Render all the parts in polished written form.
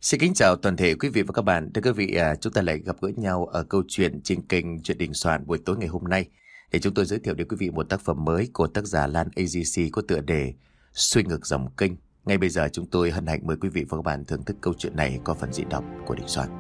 Xin kính chào toàn thể quý vị và các bạn. Thưa quý vị, chúng ta lại gặp gỡ nhau ở câu chuyện trên kênh Chuyện Đình Soạn buổi tối ngày hôm nay để chúng tôi giới thiệu đến quý vị một tác phẩm mới của tác giả Lan AGC có tựa đề Xuôi ngược dòng kênh. Ngay bây giờ chúng tôi hân hạnh mời quý vị và các bạn thưởng thức câu chuyện này có phần diễn đọc của Đình Soạn.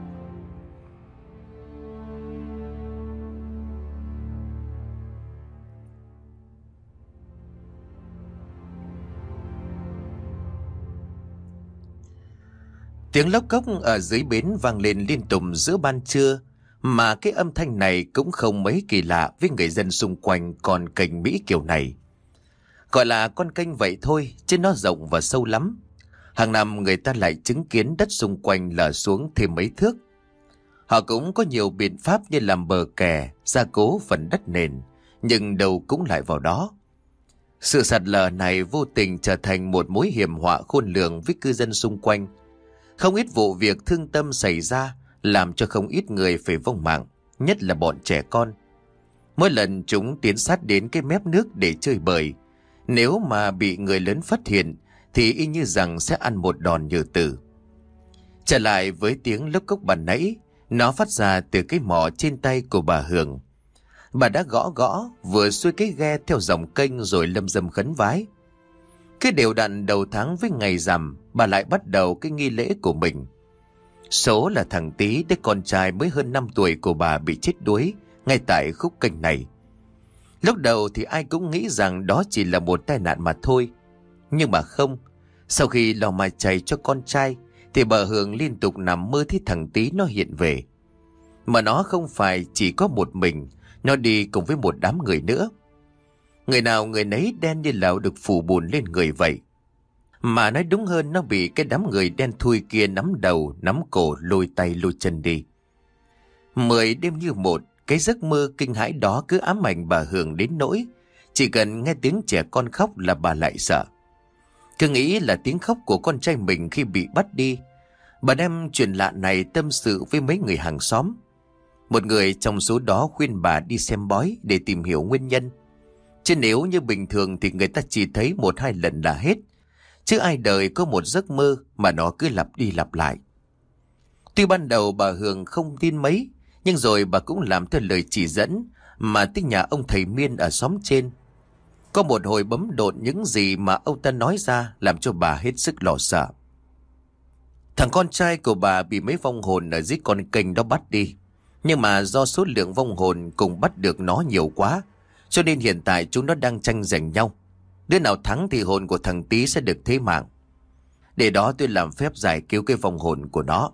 Tiếng lóc cốc ở dưới bến vang lên liên tục giữa ban trưa, mà cái âm thanh này cũng không mấy kỳ lạ với người dân xung quanh con kênh Mỹ kiểu này. Gọi là con kênh vậy thôi, chứ nó rộng và sâu lắm. Hàng năm người ta lại chứng kiến đất xung quanh lở xuống thêm mấy thước. Họ cũng có nhiều biện pháp như làm bờ kè, gia cố phần đất nền, nhưng đâu cũng lại vào đó. Sự sạt lở này vô tình trở thành một mối hiểm họa khôn lường với cư dân xung quanh. Không ít vụ việc thương tâm xảy ra, làm cho không ít người phải vong mạng, nhất là bọn trẻ con. Mỗi lần chúng tiến sát đến cái mép nước để chơi bời, nếu mà bị người lớn phát hiện thì y như rằng sẽ ăn một đòn như tử. Trở lại với tiếng lốc cốc ban nãy, nó phát ra từ cái mỏ trên tay của bà Hường. Bà đã gõ vừa xuôi cái ghe theo dòng kênh rồi lâm dâm khấn vái. Cái đều đặn đầu tháng với ngày rằm, bà lại bắt đầu cái nghi lễ của mình. Số là thằng Tý, đứa con trai mới hơn 5 tuổi của bà bị chết đuối ngay tại khúc kênh này. Lúc đầu thì ai cũng nghĩ rằng đó chỉ là một tai nạn mà thôi. Nhưng mà không, sau khi lò mài chày cho con trai thì bà Hường liên tục nằm mơ thấy thằng Tý nó hiện về. Mà nó không phải chỉ có một mình, nó đi cùng với một đám người nữa. Người nào người nấy đen như là được phủ bùn lên người vậy. Mà nói đúng hơn, nó bị cái đám người đen thui kia nắm đầu, nắm cổ, lôi tay lôi chân đi. 10 đêm như một, cái giấc mơ kinh hãi đó cứ ám ảnh bà Hường đến nỗi chỉ cần nghe tiếng trẻ con khóc là bà lại sợ. Cứ nghĩ là tiếng khóc của con trai mình khi bị bắt đi. Bà đem chuyện lạ này tâm sự với mấy người hàng xóm. Một người trong số đó khuyên bà đi xem bói để tìm hiểu nguyên nhân. Chứ nếu như bình thường thì người ta chỉ thấy 1-2 lần là hết. Chứ ai đời có một giấc mơ mà nó cứ lặp đi lặp lại. Tuy ban đầu bà Hường không tin mấy, nhưng rồi bà cũng làm theo lời chỉ dẫn mà tới nhà ông thầy Miên ở xóm trên. Có một hồi bấm độn những gì mà ông ta nói ra làm cho bà hết sức lo sợ. Thằng con trai của bà bị mấy vong hồn ở dưới con kênh đó bắt đi. Nhưng mà do số lượng vong hồn cùng bắt được nó nhiều quá, cho nên hiện tại chúng nó đang tranh giành nhau. Đứa nào thắng thì hồn của thằng Tý sẽ được thế mạng. Để đó tôi làm phép giải cứu cái vong hồn của nó.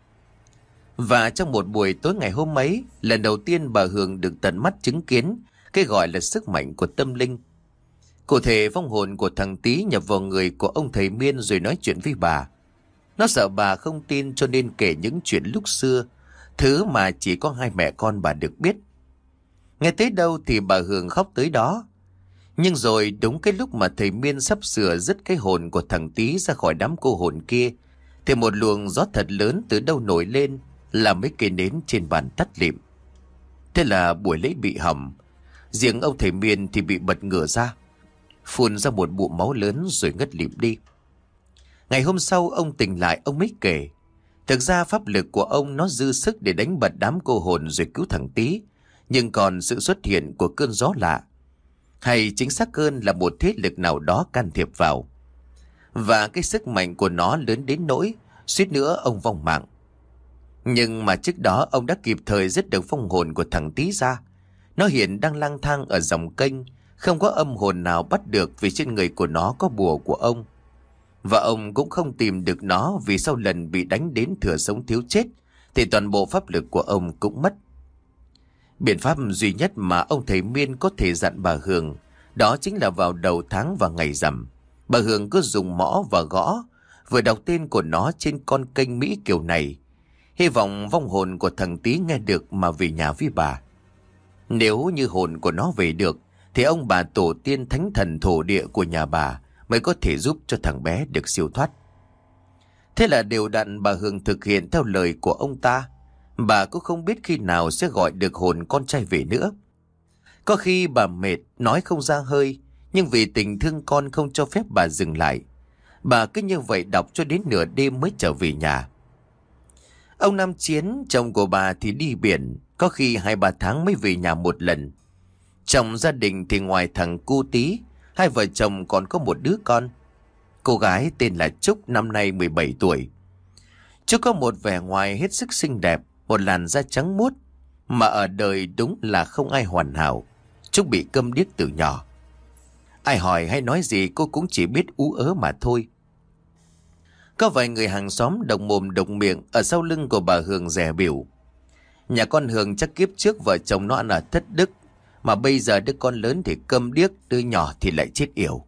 Và trong một buổi tối ngày hôm ấy, lần đầu tiên bà Hường được tận mắt chứng kiến cái gọi là sức mạnh của tâm linh. Cụ thể, vong hồn của thằng Tý nhập vào người của ông thầy Miên rồi nói chuyện với bà. Nó sợ bà không tin cho nên kể những chuyện lúc xưa, thứ mà chỉ có hai mẹ con bà được biết. Nghe tới đâu thì bà Hường khóc tới đó. Nhưng rồi đúng cái lúc mà thầy Miên sắp sửa dứt cái hồn của thằng Tý ra khỏi đám cô hồn kia, thì một luồng gió thật lớn từ đâu nổi lên, làm mấy cây nến trên bàn tắt lịm. Thế là buổi lễ bị hỏng. Riêng ông thầy Miên thì bị bật ngửa ra, phun ra một bụng máu lớn rồi ngất lịm đi. Ngày hôm sau ông tỉnh lại, ông mới kể. Thực ra pháp lực của ông nó dư sức để đánh bật đám cô hồn rồi cứu thằng Tý. Nhưng còn sự xuất hiện của cơn gió lạ, hay chính xác hơn là một thế lực nào đó can thiệp vào. Và cái sức mạnh của nó lớn đến nỗi suýt nữa ông vong mạng. Nhưng mà trước đó ông đã kịp thời giết được vong hồn của thằng Tý ra. Nó hiện đang lang thang ở dòng kênh, không có âm hồn nào bắt được vì trên người của nó có bùa của ông. Và ông cũng không tìm được nó vì sau lần bị đánh đến thừa sống thiếu chết thì toàn bộ pháp lực của ông cũng mất. Biện pháp duy nhất mà ông thầy Miên có thể dặn bà Hường đó chính là vào đầu tháng và ngày rằm, bà Hường cứ dùng mõ và gõ, vừa đọc tên của nó trên con kênh Mỹ kiểu này, hy vọng vong hồn của thằng Tý nghe được mà về nhà với bà. Nếu như hồn của nó về được thì ông bà tổ tiên thánh thần thổ địa của nhà bà mới có thể giúp cho thằng bé được siêu thoát. Thế là đều đặn bà Hường thực hiện theo lời của ông ta. Bà cũng không biết khi nào sẽ gọi được hồn con trai về nữa. Có khi bà mệt, nói không ra hơi, nhưng vì tình thương con không cho phép bà dừng lại. Bà cứ như vậy đọc cho đến nửa đêm mới trở về nhà. Ông Nam Chiến, chồng của bà thì đi biển, có khi 2-3 tháng mới về nhà một lần. Trong gia đình thì ngoài thằng cu Tí, hai vợ chồng còn có một đứa con. Cô gái tên là Trúc, năm nay 17 tuổi. Trúc có một vẻ ngoài hết sức xinh đẹp, một làn da trắng muốt, mà ở đời đúng là không ai hoàn hảo. Trúc bị câm điếc từ nhỏ. Ai hỏi hay nói gì cô cũng chỉ biết ú ớ mà thôi. Có vài người hàng xóm đồng mồm đồng miệng ở sau lưng của bà Hường dè bỉu. Nhà con Hường chắc kiếp trước vợ chồng nó ăn ở thất đức, mà bây giờ đứa con lớn thì câm điếc, đứa nhỏ thì lại chết yểu.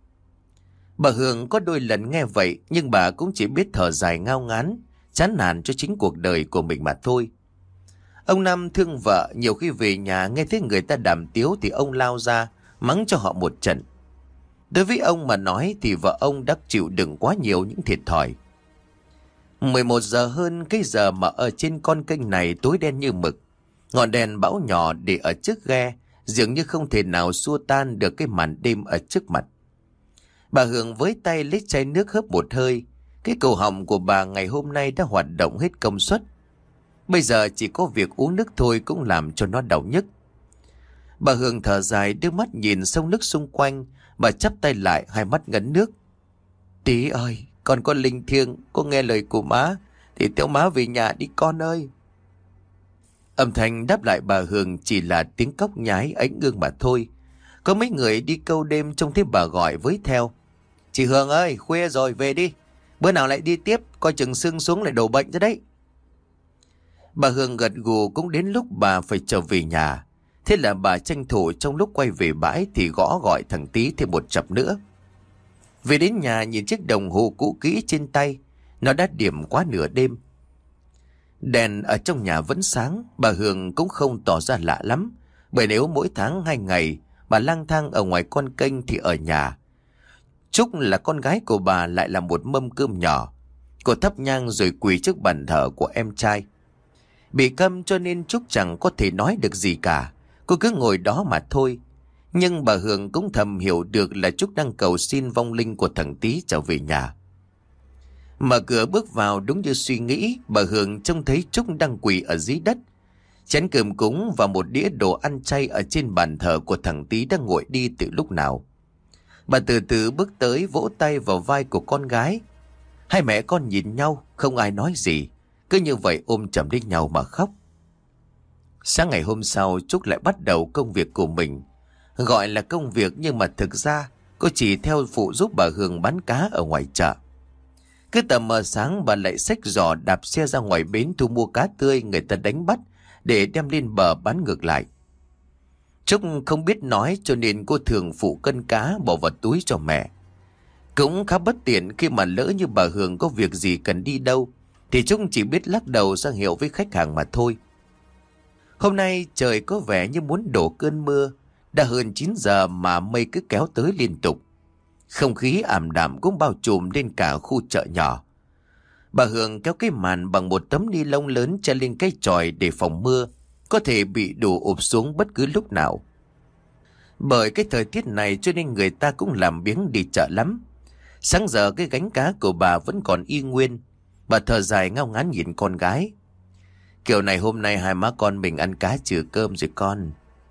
Bà Hường có đôi lần nghe vậy, nhưng bà cũng chỉ biết thở dài ngao ngán, chán nản cho chính cuộc đời của mình mà thôi. Ông Năm thương vợ, nhiều khi về nhà nghe thấy người ta đàm tiếu thì ông lao ra mắng cho họ một trận. Đối với ông mà nói thì vợ ông đã chịu đựng quá nhiều những thiệt thòi. 11 giờ hơn cái giờ mà ở trên con kênh này tối đen như mực. Ngọn đèn bão nhỏ để ở trước ghe dường như không thể nào xua tan được cái màn đêm ở trước mặt. Bà Hường với tay lấy chai nước hớp một hơi. Cái cổ họng của bà ngày hôm nay đã hoạt động hết công suất. Bây giờ chỉ có việc uống nước thôi cũng làm cho nó đau nhức. Bà Hường thở dài đưa mắt nhìn sông nước xung quanh. Bà chắp tay lại, hai mắt ngấn nước. Tí ơi, con có linh thiêng, có nghe lời của má thì theo má về nhà đi con ơi. Âm thanh đáp lại bà Hường chỉ là tiếng cóc nhái ánh ương mà thôi. Có mấy người đi câu đêm trông thấy bà gọi với theo. Chị Hường ơi, khuya rồi về đi. Bữa nào lại đi tiếp, coi chừng sưng xuống lại đổ bệnh ra đấy. Bà Hường gật gù, cũng đến lúc bà phải trở về nhà. Thế là bà tranh thủ trong lúc quay về bãi thì gõ gọi thằng Tí thêm một chập nữa. Về đến nhà nhìn chiếc đồng hồ cũ kỹ trên tay, nó đã điểm quá nửa đêm. Đèn ở trong nhà vẫn sáng, bà Hường cũng không tỏ ra lạ lắm. Bởi nếu mỗi tháng 2 ngày bà lang thang ở ngoài con kênh thì ở nhà. Trúc là con gái của bà lại là một mâm cơm nhỏ. Cô thắp nhang rồi quỳ trước bàn thờ của em trai. Bị câm cho nên Trúc chẳng có thể nói được gì cả. Cô cứ ngồi đó mà thôi. Nhưng bà Hường cũng thầm hiểu được là Trúc đang cầu xin vong linh của thằng Tí trở về nhà. Mở cửa bước vào đúng như suy nghĩ, bà Hường trông thấy Trúc đang quỳ ở dưới đất. Chén cơm cúng và một đĩa đồ ăn chay ở trên bàn thờ của thằng Tí đang nguội đi từ lúc nào. Bà từ từ bước tới vỗ tay vào vai của con gái. Hai mẹ con nhìn nhau, không ai nói gì. Cứ như vậy ôm chầm lấy nhau mà khóc. Sáng ngày hôm sau, Trúc lại bắt đầu công việc của mình. Gọi là công việc nhưng mà thực ra cô chỉ theo phụ giúp bà Hường bán cá ở ngoài chợ. Cứ tầm mờ sáng bà lại xách giỏ đạp xe ra ngoài bến thu mua cá tươi người ta đánh bắt để đem lên bờ bán ngược lại. Trúc không biết nói cho nên cô thường phụ cân cá bỏ vào túi cho mẹ. Cũng khá bất tiện khi mà lỡ như bà Hường có việc gì cần đi đâu thì Trúc chỉ biết lắc đầu ra hiệu với khách hàng mà thôi. Hôm nay trời có vẻ như muốn đổ cơn mưa. Đã hơn 9 giờ mà mây cứ kéo tới liên tục. Không khí ảm đạm cũng bao trùm lên cả khu chợ nhỏ. Bà Hường kéo cái màn bằng một tấm ni lông lớn che lên cái chòi để phòng mưa có thể bị đổ ụp xuống bất cứ lúc nào. Bởi cái thời tiết này cho nên người ta cũng làm biếng đi chợ lắm. Sáng giờ cái gánh cá của bà vẫn còn y nguyên. Bà thở dài ngao ngán nhìn con gái. Kiểu này hôm nay hai má con mình ăn cá trừ cơm rồi con.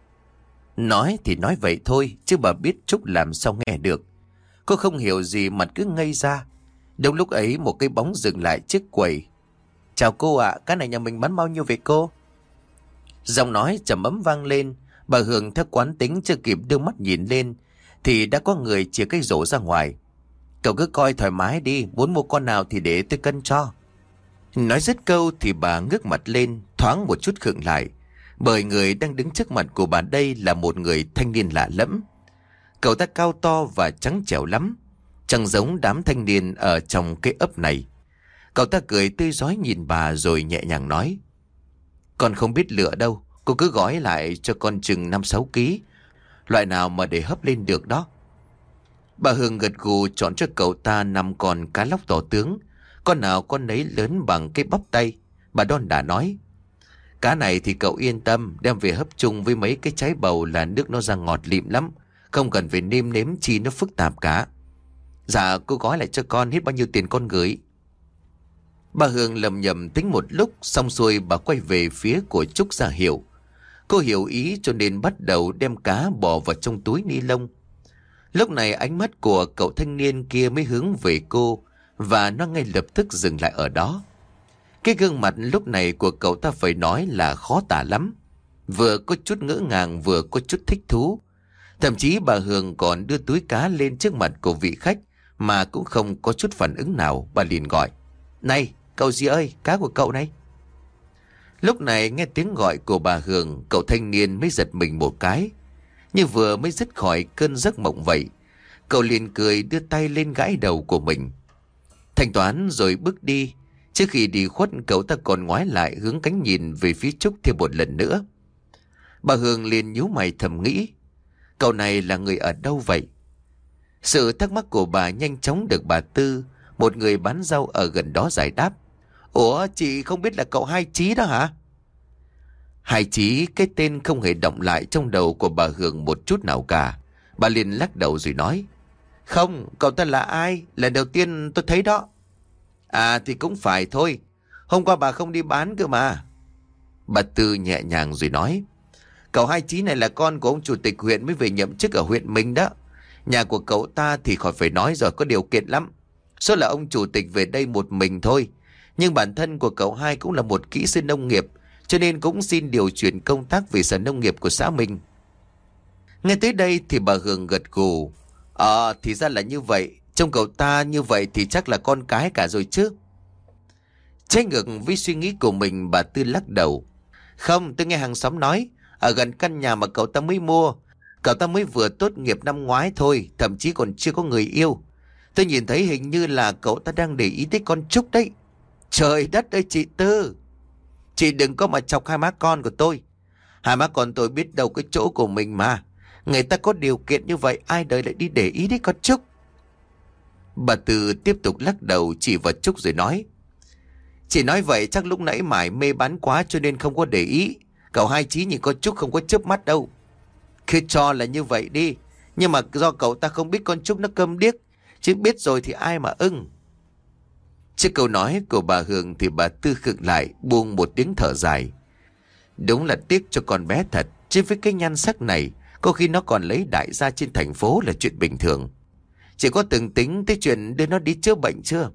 Nói thì nói vậy thôi, chứ bà biết Trúc làm sao nghe được. Cô không hiểu gì, mặt cứ ngây ra. Đúng lúc ấy một cái bóng dừng lại trước quầy. Chào cô ạ, cá này nhà mình bán bao nhiêu vậy cô? Giọng nói trầm ấm vang lên. Bà Hường theo quán tính chưa kịp đưa mắt nhìn lên thì đã có người chìa cái rổ ra ngoài. Cậu cứ coi thoải mái đi, muốn mua con nào thì để tôi cân cho. Nói dứt câu thì bà ngước mặt lên, thoáng một chút khựng lại. Bởi người đang đứng trước mặt của bà đây là một người thanh niên lạ lẫm. Cậu ta cao to và trắng trẻo lắm, chẳng giống đám thanh niên ở trong cái ấp này. Cậu ta cười tươi rói nhìn bà rồi nhẹ nhàng nói. Con không biết lựa đâu, cô cứ gói lại cho con chừng 5-6 ký. Loại nào mà để hấp lên được đó. Bà Hương gật gù chọn cho cậu ta 5 con cá lóc to tướng. Con nào con nấy lớn bằng cái bắp tay. Bà đon đả nói. Cá này thì cậu yên tâm, đem về hấp chung với mấy cái trái bầu là nước nó ra ngọt lịm lắm. Không cần phải nêm nếm chi nó phức tạp cả. Dạ cô gói lại cho con, hết bao nhiêu tiền con gửi? Bà Hương lầm nhầm tính một lúc, xong xuôi bà quay về phía của Trúc ra hiệu. Cô hiểu ý cho nên bắt đầu đem cá bỏ vào trong túi ni lông. Lúc này ánh mắt của cậu thanh niên kia mới hướng về cô, và nó ngay lập tức dừng lại ở đó. Cái gương mặt lúc này của cậu ta phải nói là khó tả lắm. Vừa có chút ngỡ ngàng, vừa có chút thích thú. Thậm chí bà Hương còn đưa túi cá lên trước mặt của vị khách mà cũng không có chút phản ứng nào. Bà liền gọi: "Này, cậu gì ơi, cá của cậu này." Lúc này nghe tiếng gọi của bà Hương, cậu thanh niên mới giật mình một cái, như vừa mới dứt khỏi cơn giấc mộng vậy. Cậu liền cười đưa tay lên gãi đầu của mình, thanh toán rồi bước đi. Trước khi đi khuất, cậu ta còn ngoái lại hướng cánh nhìn về phía Trúc thêm một lần nữa. Bà Hương liền nhíu mày thầm nghĩ, cậu này là người ở đâu vậy? Sự thắc mắc của bà nhanh chóng được bà Tư, một người bán rau ở gần đó, giải đáp. "Ủa, chị không biết là cậu Hai Chí đó hả?" Hai Chí, cái tên không hề động lại trong đầu của bà Hương một chút nào cả. Bà liền lắc đầu rồi nói: "Không, cậu ta là ai? Lần đầu tiên tôi thấy đó." "À thì cũng phải thôi, hôm qua bà không đi bán cơ mà." Bà Tư nhẹ nhàng rồi nói: "Cậu Hai Chí này là con của ông chủ tịch huyện mới về nhậm chức ở huyện mình đó. Nhà của cậu ta thì khỏi phải nói rồi, có điều kiện lắm. Số là ông chủ tịch về đây một mình thôi. Nhưng bản thân của cậu Hai cũng là một kỹ sư nông nghiệp, cho nên cũng xin điều chuyển công tác về sở nông nghiệp của xã mình." Nghe tới đây thì bà Hương gật gù. Thì ra là như vậy. Trông cậu ta như vậy thì chắc là con cái cả rồi chứ." Trái ngược với suy nghĩ của mình, bà Tư lắc đầu: "Không, tôi nghe hàng xóm nói, ở gần căn nhà mà cậu ta mới mua, cậu ta mới vừa tốt nghiệp năm ngoái thôi, thậm chí còn chưa có người yêu. Tôi nhìn thấy hình như là cậu ta đang để ý tới con Trúc đấy." "Trời đất ơi chị Tư, chị đừng có mà chọc hai má con của tôi. Hai má con tôi biết đâu cái chỗ của mình mà. Người ta có điều kiện như vậy, ai đời lại đi để ý đến con Trúc." Bà Tư tiếp tục lắc đầu chỉ vào Trúc rồi nói: "Chị nói vậy chắc lúc nãy mải mê bán quá cho nên không có để ý. Cậu Hai Chí nhìn con Trúc không có chớp mắt đâu." "Cứ cho là như vậy đi, nhưng mà do cậu ta không biết con Trúc nó câm điếc, chứ biết rồi thì ai mà ưng." Trước câu nói của bà Hương thì bà Tư khựng lại, buông một tiếng thở dài. Đúng là tiếc cho con bé thật, chứ với cái nhan sắc này, có khi nó còn lấy đại gia trên thành phố là chuyện bình thường. Chị có từng tính tới chuyện đưa nó đi chữa bệnh chưa?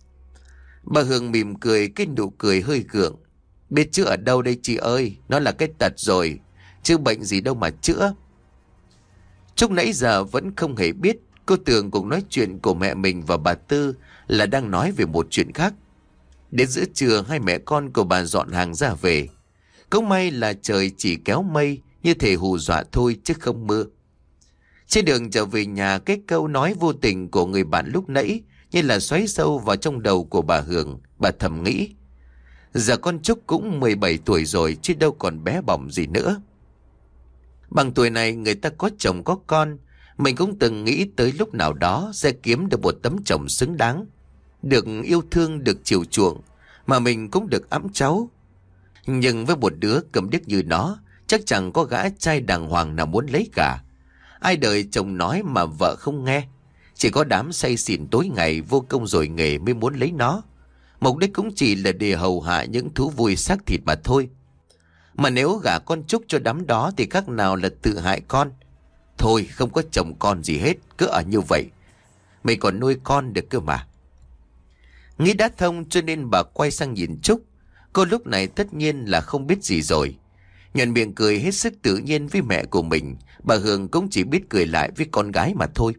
Bà Hương mỉm cười, cái nụ cười hơi gượng. "Biết chữa ở đâu đây chị ơi, nó là cái tật rồi, chứ bệnh gì đâu mà chữa." Trúc nãy giờ vẫn không hề biết. Cô tưởng cuộc nói chuyện của mẹ mình và bà Tư là đang nói về một chuyện khác. Đến giữa trưa, hai mẹ con của bà dọn hàng ra về. Cũng may là trời chỉ kéo mây, như thể hù dọa thôi chứ không mưa. Trên đường trở về nhà, cái câu nói vô tình của người bạn lúc nãy như là xoáy sâu vào trong đầu của bà Hương. Bà thầm nghĩ, giờ con Trúc cũng 17 tuổi rồi chứ đâu còn bé bỏng gì nữa. Bằng tuổi này người ta có chồng có con, mình cũng từng nghĩ tới lúc nào đó sẽ kiếm được một tấm chồng xứng đáng, được yêu thương, được chiều chuộng, mà mình cũng được ẵm cháu. Nhưng với một đứa cầm điếc như nó, chắc chẳng có gã trai đàng hoàng nào muốn lấy cả. Ai đời chồng nói mà vợ không nghe, chỉ có đám say xỉn tối ngày vô công rồi nghề mới muốn lấy nó. Mục đích cũng chỉ là để hầu hạ những thú vui xác thịt mà thôi. Mà nếu gả con Trúc cho đám đó thì khác nào là tự hại con. Thôi không có chồng con gì hết, cứ ở như vậy, mình còn nuôi con được cơ mà. Nghĩ đã thông cho nên bà quay sang nhìn Trúc. Cô lúc này tất nhiên là không biết gì rồi. Nhuận miệng cười hết sức tự nhiên với mẹ của mình, bà Hương cũng chỉ biết cười lại với con gái mà thôi.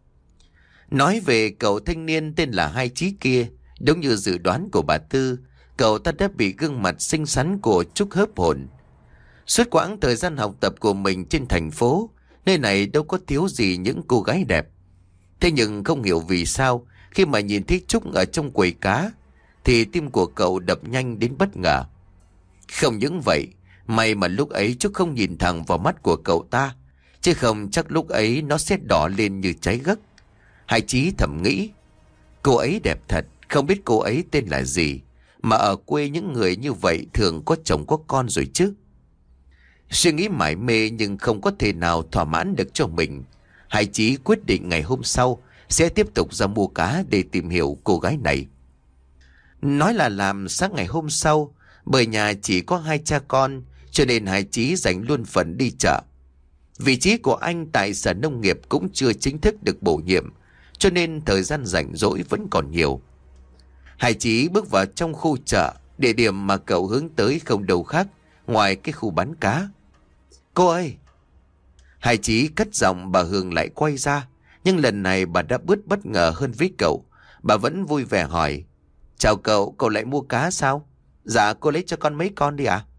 Nói về cậu thanh niên tên là Hai Chí kia, đúng như dự đoán của bà Tư, cậu ta đã bị gương mặt xinh xắn của Trúc hớp hồn. Suốt quãng thời gian học tập của mình trên thành phố, nơi này đâu có thiếu gì những cô gái đẹp. Thế nhưng không hiểu vì sao, khi mà nhìn thấy Trúc ở trong quầy cá, thì tim của cậu đập nhanh đến bất ngờ. Không những vậy, may mà lúc ấy Trúc không nhìn thẳng vào mắt của cậu ta, chứ không chắc lúc ấy nó sẽ đỏ lên như cháy gấc. Hai Chí thầm nghĩ, cô ấy đẹp thật, không biết cô ấy tên là gì, mà ở quê những người như vậy thường có chồng có con rồi chứ. Suy nghĩ mải mê nhưng không có thể nào thỏa mãn được cho mình. Hai Chí quyết định ngày hôm sau sẽ tiếp tục ra mua cá để tìm hiểu cô gái này. Nói là làm sáng ngày hôm sau, bởi nhà chỉ có hai cha con, cho nên hai Chí dành luôn phần đi chợ. Vị trí của anh tại Sở Nông nghiệp cũng chưa chính thức được bổ nhiệm, cho nên thời gian rảnh rỗi vẫn còn nhiều. Hai Chí bước vào trong khu chợ, địa điểm mà cậu hướng tới không đâu khác ngoài cái khu bán cá. Cô ơi! Hai Chí cất giọng, bà Hương lại quay ra, nhưng lần này bà đã bớt bất ngờ hơn với cậu. Bà vẫn vui vẻ hỏi: Chào cậu, cậu lại mua cá sao? Dạ, cô lấy cho con mấy con đi ạ.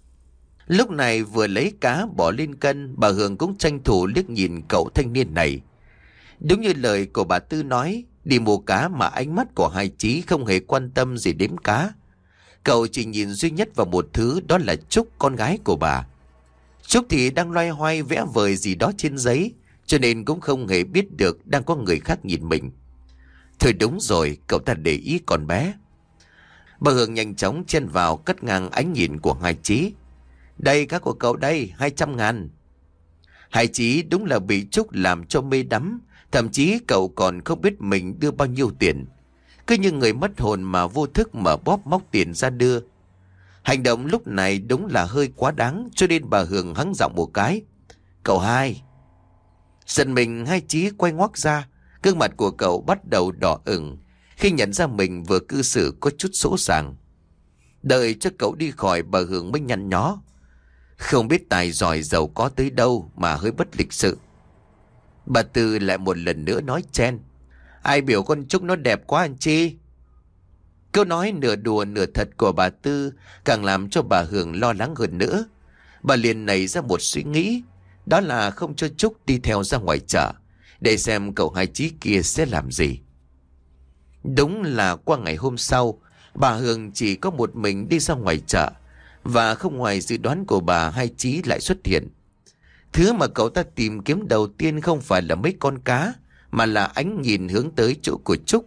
Lúc này vừa lấy cá bỏ lên cân, bà Hương cũng tranh thủ liếc nhìn cậu thanh niên này. Đúng như lời của bà Tư nói, đi mua cá mà ánh mắt của hai Chí không hề quan tâm gì đếm cá. Cậu chỉ nhìn duy nhất vào một thứ, đó là Trúc, con gái của bà. Trúc thì đang loay hoay vẽ vời gì đó trên giấy, cho nên cũng không hề biết được đang có người khác nhìn mình. Thôi đúng rồi, cậu ta để ý con bé. Bà Hương nhanh chóng chen vào, cắt ngang ánh nhìn của hai Chí. Đây, cá của cậu đây, 200.000. Hai Chí đúng là bị Trúc làm cho mê đắm, thậm chí cậu còn không biết mình đưa bao nhiêu tiền. Cứ như người mất hồn mà vô thức mở bóp móc tiền ra đưa. Hành động lúc này đúng là hơi quá đáng, cho nên bà Hương hắng giọng một cái: Cậu hai! Giận mình, hai Chí quay ngoắt ra, gương mặt của cậu bắt đầu đỏ ửng khi nhận ra mình vừa cư xử có chút sỗ sàng. Đợi cho cậu đi khỏi, bà Hương mới nhăn nhó: Không biết tài giỏi giàu có tới đâu mà hơi bất lịch sự. Bà Tư lại một lần nữa nói chen: Ai biểu con Trúc nó đẹp quá anh chi? Câu nói nửa đùa nửa thật của bà Tư càng làm cho bà Hương lo lắng hơn nữa. Bà liền nảy ra một suy nghĩ, đó là không cho Trúc đi theo ra ngoài chợ để xem cậu hai Chí kia sẽ làm gì. Đúng là qua ngày hôm sau, bà Hương chỉ có một mình đi ra ngoài chợ, và không ngoài dự đoán của bà, hai Chí lại xuất hiện. Thứ mà cậu ta tìm kiếm đầu tiên không phải là mấy con cá, mà là ánh nhìn hướng tới chỗ của Trúc.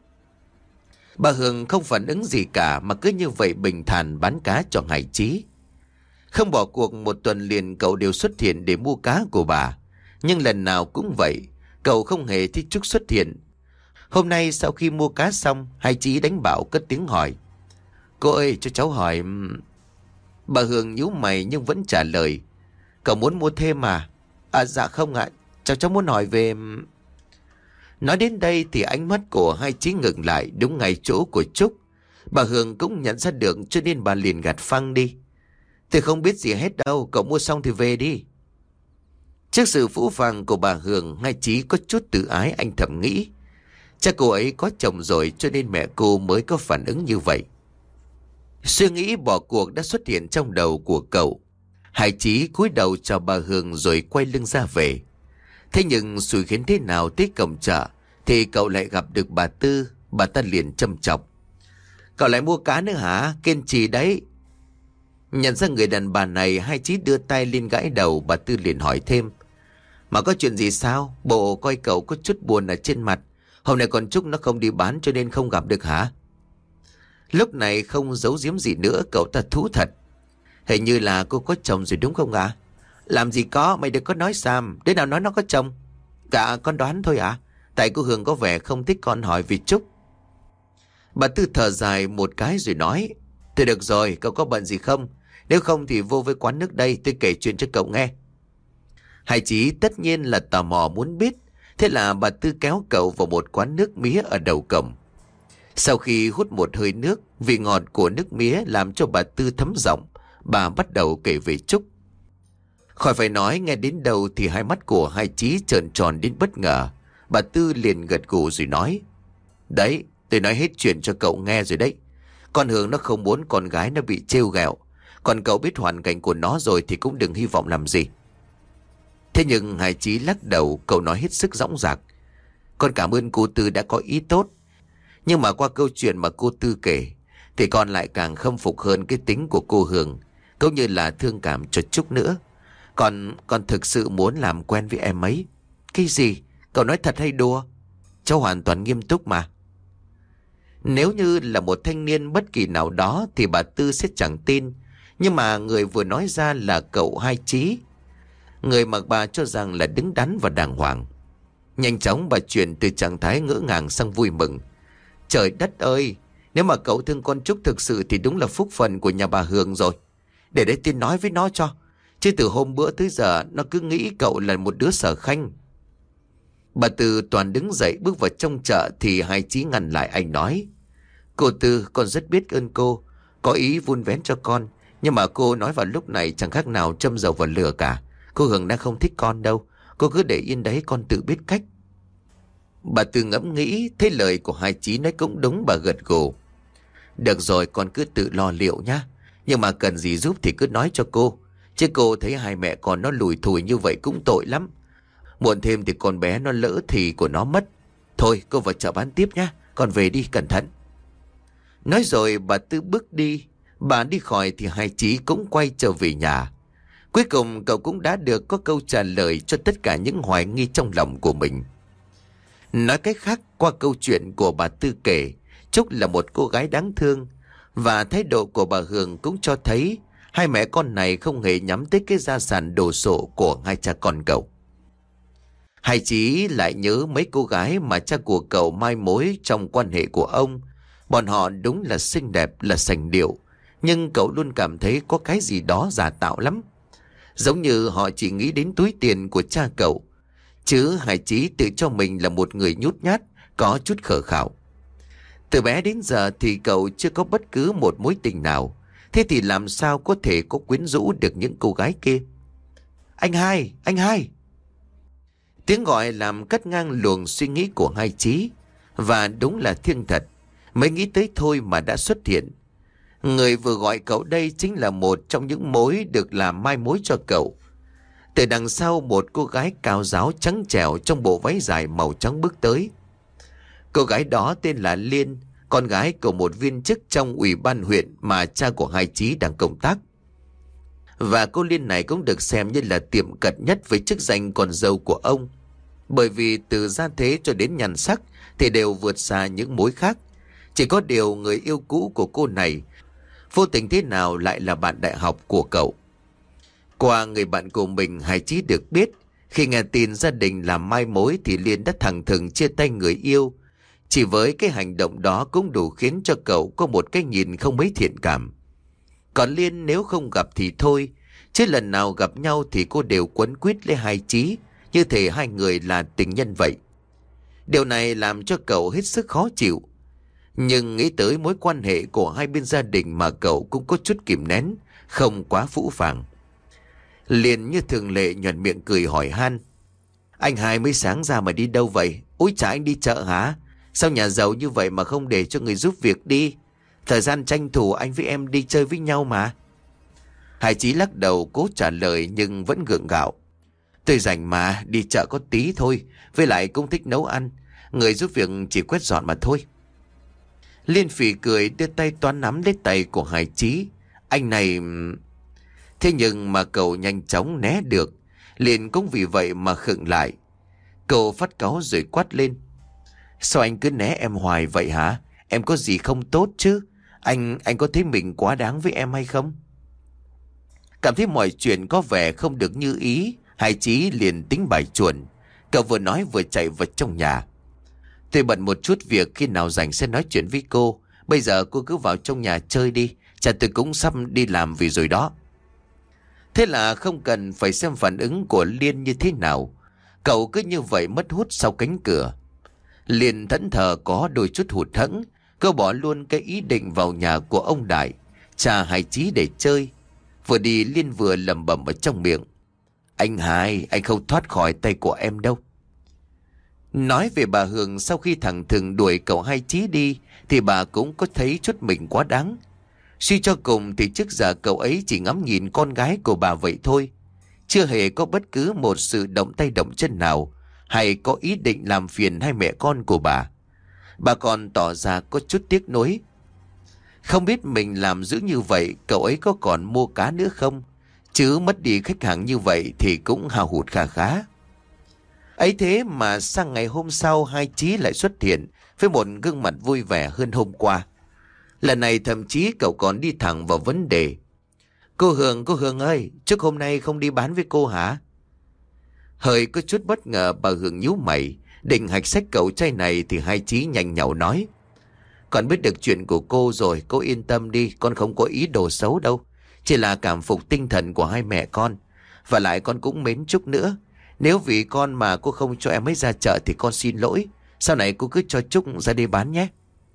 Bà Hương không phản ứng gì cả, mà cứ như vậy bình thản bán cá cho hai Chí. Không bỏ cuộc, một tuần liền cậu đều xuất hiện để mua cá của bà. Nhưng lần nào cũng vậy, cậu không hề thấy Trúc xuất hiện. Hôm nay sau khi mua cá xong, hai Chí đánh bảo cất tiếng hỏi: Cô ơi, cho cháu hỏi... Bà Hương nhíu mày nhưng vẫn trả lời: Cậu muốn mua thêm à? Dạ không ạ, cháu muốn hỏi về... Nói đến đây thì ánh mắt của hai Chí ngừng lại đúng ngay chỗ của Trúc. Bà Hương cũng nhận ra được, cho nên bà liền gạt phăng đi: Tôi không biết gì hết đâu, cậu mua xong thì về đi. Trước sự phũ phàng của bà Hương, hai Chí có chút tự ái, anh thầm nghĩ. Chắc cô ấy có chồng rồi, cho nên mẹ cô mới có phản ứng như vậy. Suy nghĩ bỏ cuộc đã xuất hiện trong đầu của cậu. Hai Chí cúi đầu chào bà Hương rồi quay lưng ra về. Thế nhưng xui khiến thế nào tới cổng chợ thì cậu lại gặp được bà Tư. Bà ta liền châm chọc: Cậu lại mua cá nữa hả? Kiên trì đấy. Nhận ra người đàn bà này, hai Chí đưa tay lên gãi đầu. Bà Tư liền hỏi thêm: Mà có chuyện gì sao? Bộ coi cậu có chút buồn ở trên mặt. Hôm nay con Trúc nó không đi bán cho nên không gặp được hả? Lúc này không giấu giếm gì nữa, cậu ta thú thật: Hình như là cô có chồng rồi đúng không ạ? Làm gì có, mày đừng có nói xàm. Đứa nào nói nó có chồng? Dạ con đoán thôi ạ. Tại cô Hương có vẻ không thích con hỏi vì Trúc. Bà Tư thở dài một cái rồi nói: Thôi được rồi, cậu có bận gì không? Nếu không thì vô với quán nước đây, tôi kể chuyện cho cậu nghe. Hai Chí tất nhiên là tò mò muốn biết. Thế là bà Tư kéo cậu vào một quán nước mía ở đầu cổng. Sau khi hút một hơi nước, vị ngọt của nước mía làm cho bà Tư thấm giọng. Bà bắt đầu kể về Trúc. Khỏi phải nói, nghe đến đâu thì hai mắt của hai Chí trợn tròn đến bất ngờ. Bà Tư liền gật gù rồi nói: Đấy, tôi nói hết chuyện cho cậu nghe rồi đấy. Con Hương nó không muốn con gái nó bị trêu ghẹo. Còn cậu biết hoàn cảnh của nó rồi thì cũng đừng hy vọng làm gì. Thế nhưng hai Chí lắc đầu, cậu nói hết sức dõng dạc: Con cảm ơn cô Tư đã có ý tốt. Nhưng mà qua câu chuyện mà cô Tư kể thì con lại càng khâm phục hơn cái tính của cô Hương, cũng như là thương cảm cho Trúc nữa. Con thực sự muốn làm quen với em ấy. Cái gì? Cậu nói thật hay đùa? Cháu hoàn toàn nghiêm túc mà. Nếu như là một thanh niên bất kỳ nào đó thì bà Tư sẽ chẳng tin. Nhưng mà người vừa nói ra là cậu hai Chí, người mà bà cho rằng là đứng đắn và đàng hoàng. Nhanh chóng bà chuyển từ trạng thái ngỡ ngàng sang vui mừng. Trời đất ơi, Nếu mà cậu thương con Trúc thực sự thì đúng là phúc phần của nhà bà Hường rồi. Để đấy Tiên nói với nó cho. Chứ từ hôm bữa tới giờ nó cứ nghĩ cậu là một đứa sở khanh. Bà Tư toàn đứng dậy bước vào trong chợ thì Hai Chí ngăn lại anh nói: Cô Tư, con rất biết ơn cô, có ý vun vén cho con. Nhưng mà cô nói vào lúc này chẳng khác nào châm dầu vào lửa cả. Cô Hường đang không thích con đâu. Cô cứ để yên đấy, con tự biết cách. Bà Tư ngẫm nghĩ, thấy lời của Hai Chí nói cũng đúng, bà gật gù. Được rồi, con cứ tự lo liệu nhá. Nhưng mà cần gì giúp thì cứ nói cho cô. Chứ cô thấy hai mẹ con nó lủi thủi như vậy cũng tội lắm. Muộn thêm thì con bé nó lỡ thì của nó mất. Thôi cô vào chợ bán tiếp nhá. Con về đi, cẩn thận. Nói rồi bà Tư bước đi. Bà đi khỏi thì Hai Chí cũng quay trở về nhà. Cuối cùng cậu cũng đã được có câu trả lời cho tất cả những hoài nghi trong lòng của mình. Nói cách khác, qua câu chuyện của bà Tư kể, Trúc là một cô gái đáng thương. Và thái độ của bà Hường cũng cho thấy hai mẹ con này không hề nhắm tới cái gia sản đồ sộ của hai cha con cậu. Hai Chí lại nhớ mấy cô gái mà cha của cậu mai mối trong quan hệ của ông. Bọn họ đúng là xinh đẹp, là sành điệu. Nhưng cậu luôn cảm thấy có cái gì đó giả tạo lắm. Giống như họ chỉ nghĩ đến túi tiền của cha cậu. Chứ Hai Chí tự cho mình là một người nhút nhát, có chút khờ khạo. Từ bé đến giờ thì cậu chưa có bất cứ một mối tình nào. Thế thì làm sao có thể có quyến rũ được những cô gái kia? Anh Hai, anh Hai! Tiếng gọi làm cắt ngang luồng suy nghĩ của Hai Chí. Và đúng là thiêng thật. Mới nghĩ tới thôi mà đã xuất hiện. Người vừa gọi cậu đây chính là một trong những mối được làm mai mối cho cậu. Từ đằng sau một cô gái cao ráo trắng trẻo trong bộ váy dài màu trắng bước tới. Cô gái đó tên là Liên, con gái của một viên chức trong ủy ban huyện mà cha của Hai Chí đang công tác. Và cô Liên này cũng được xem như là tiệm cận nhất với chức danh con dâu của ông. Bởi vì từ gia thế cho đến nhan sắc thì đều vượt xa những mối khác. Chỉ có điều người yêu cũ của cô này vô tình thế nào lại là bạn đại học của cậu. Qua người bạn của mình, Hai Chí được biết khi nghe tin gia đình làm mai mối thì Liên đã thẳng thừng chia tay người yêu. Chỉ với cái hành động đó cũng đủ khiến cho cậu có một cái nhìn không mấy thiện cảm. Còn Liên nếu không gặp thì thôi, chứ lần nào gặp nhau thì cô đều quấn quýt lấy Hai Chí, như thể hai người là tình nhân vậy. Điều này làm cho cậu hết sức khó chịu. Nhưng nghĩ tới mối quan hệ của hai bên gia đình mà cậu cũng có chút kìm nén, không quá phũ phàng. Liền như thường lệ nhoẻn miệng cười hỏi han: Anh Hai mới sáng ra mà đi đâu vậy? Úi chà, anh đi chợ hả? Sao nhà giàu như vậy mà không để cho người giúp việc đi? Thời gian tranh thủ anh với em đi chơi với nhau mà. Hai Chí lắc đầu cố trả lời nhưng vẫn gượng gạo: Tôi rảnh mà, đi chợ có tí thôi. Với lại cũng thích nấu ăn. Người giúp việc chỉ quét dọn mà thôi. Liên phì cười đưa tay toán nắm lấy tay của Hai Chí. Anh này... Thế nhưng mà cậu nhanh chóng né được. Liền cũng vì vậy mà khựng lại. Cậu phát cáu rồi quát lên: Sao anh cứ né em hoài vậy hả? Em có gì không tốt chứ? Anh có thấy mình quá đáng với em hay không? Cảm thấy mọi chuyện có vẻ không được như ý, Hai Chí liền tính bài chuồn. Cậu vừa nói vừa chạy vào trong nhà. Tôi bận một chút việc, khi nào rảnh sẽ nói chuyện với cô. Bây giờ cô cứ vào trong nhà chơi đi. Cha tôi cũng sắp đi làm vì rồi đó. Thế là không cần phải xem phản ứng của Liên như thế nào. Cậu cứ như vậy mất hút sau cánh cửa. Liên thẫn thờ có đôi chút hụt hẫng. Cô bỏ luôn cái ý định vào nhà của ông Đại, cha Hai Chí để chơi. Vừa đi Liên vừa lẩm bẩm ở trong miệng: Anh Hai, anh không thoát khỏi tay của em đâu. Nói về bà Hường, sau khi thằng Thừng đuổi cậu Hai Chí đi thì bà cũng có thấy chút mình quá đáng. Suy cho cùng thì trước giờ cậu ấy chỉ ngắm nhìn con gái của bà vậy thôi, chưa hề có bất cứ một sự động tay động chân nào hay có ý định làm phiền hai mẹ con của bà. Bà còn tỏ ra có chút tiếc nuối. Không biết mình làm dữ như vậy cậu ấy có còn mua cá nữa không, chứ mất đi khách hàng như vậy thì cũng hao hụt kha khá. Ấy thế mà sang ngày hôm sau Hai Chí lại xuất hiện với một gương mặt vui vẻ hơn hôm qua. Lần này thậm chí cậu còn đi thẳng vào vấn đề: cô Hường ơi, trước hôm nay không đi bán với cô hả? Hơi có chút bất ngờ, bà Hường nhíu mày định hạch xách cậu trai này thì Hai Chí nhanh nhảu nói: Con biết được chuyện của cô rồi, cô yên tâm đi, con không có ý đồ xấu đâu. Chỉ là cảm phục tinh thần của hai mẹ con. Và lại con cũng mến Trúc nữa. Nếu vì con mà cô không cho em ấy ra chợ thì con xin lỗi. Sau này cô cứ cho Trúc ra đi bán nhé.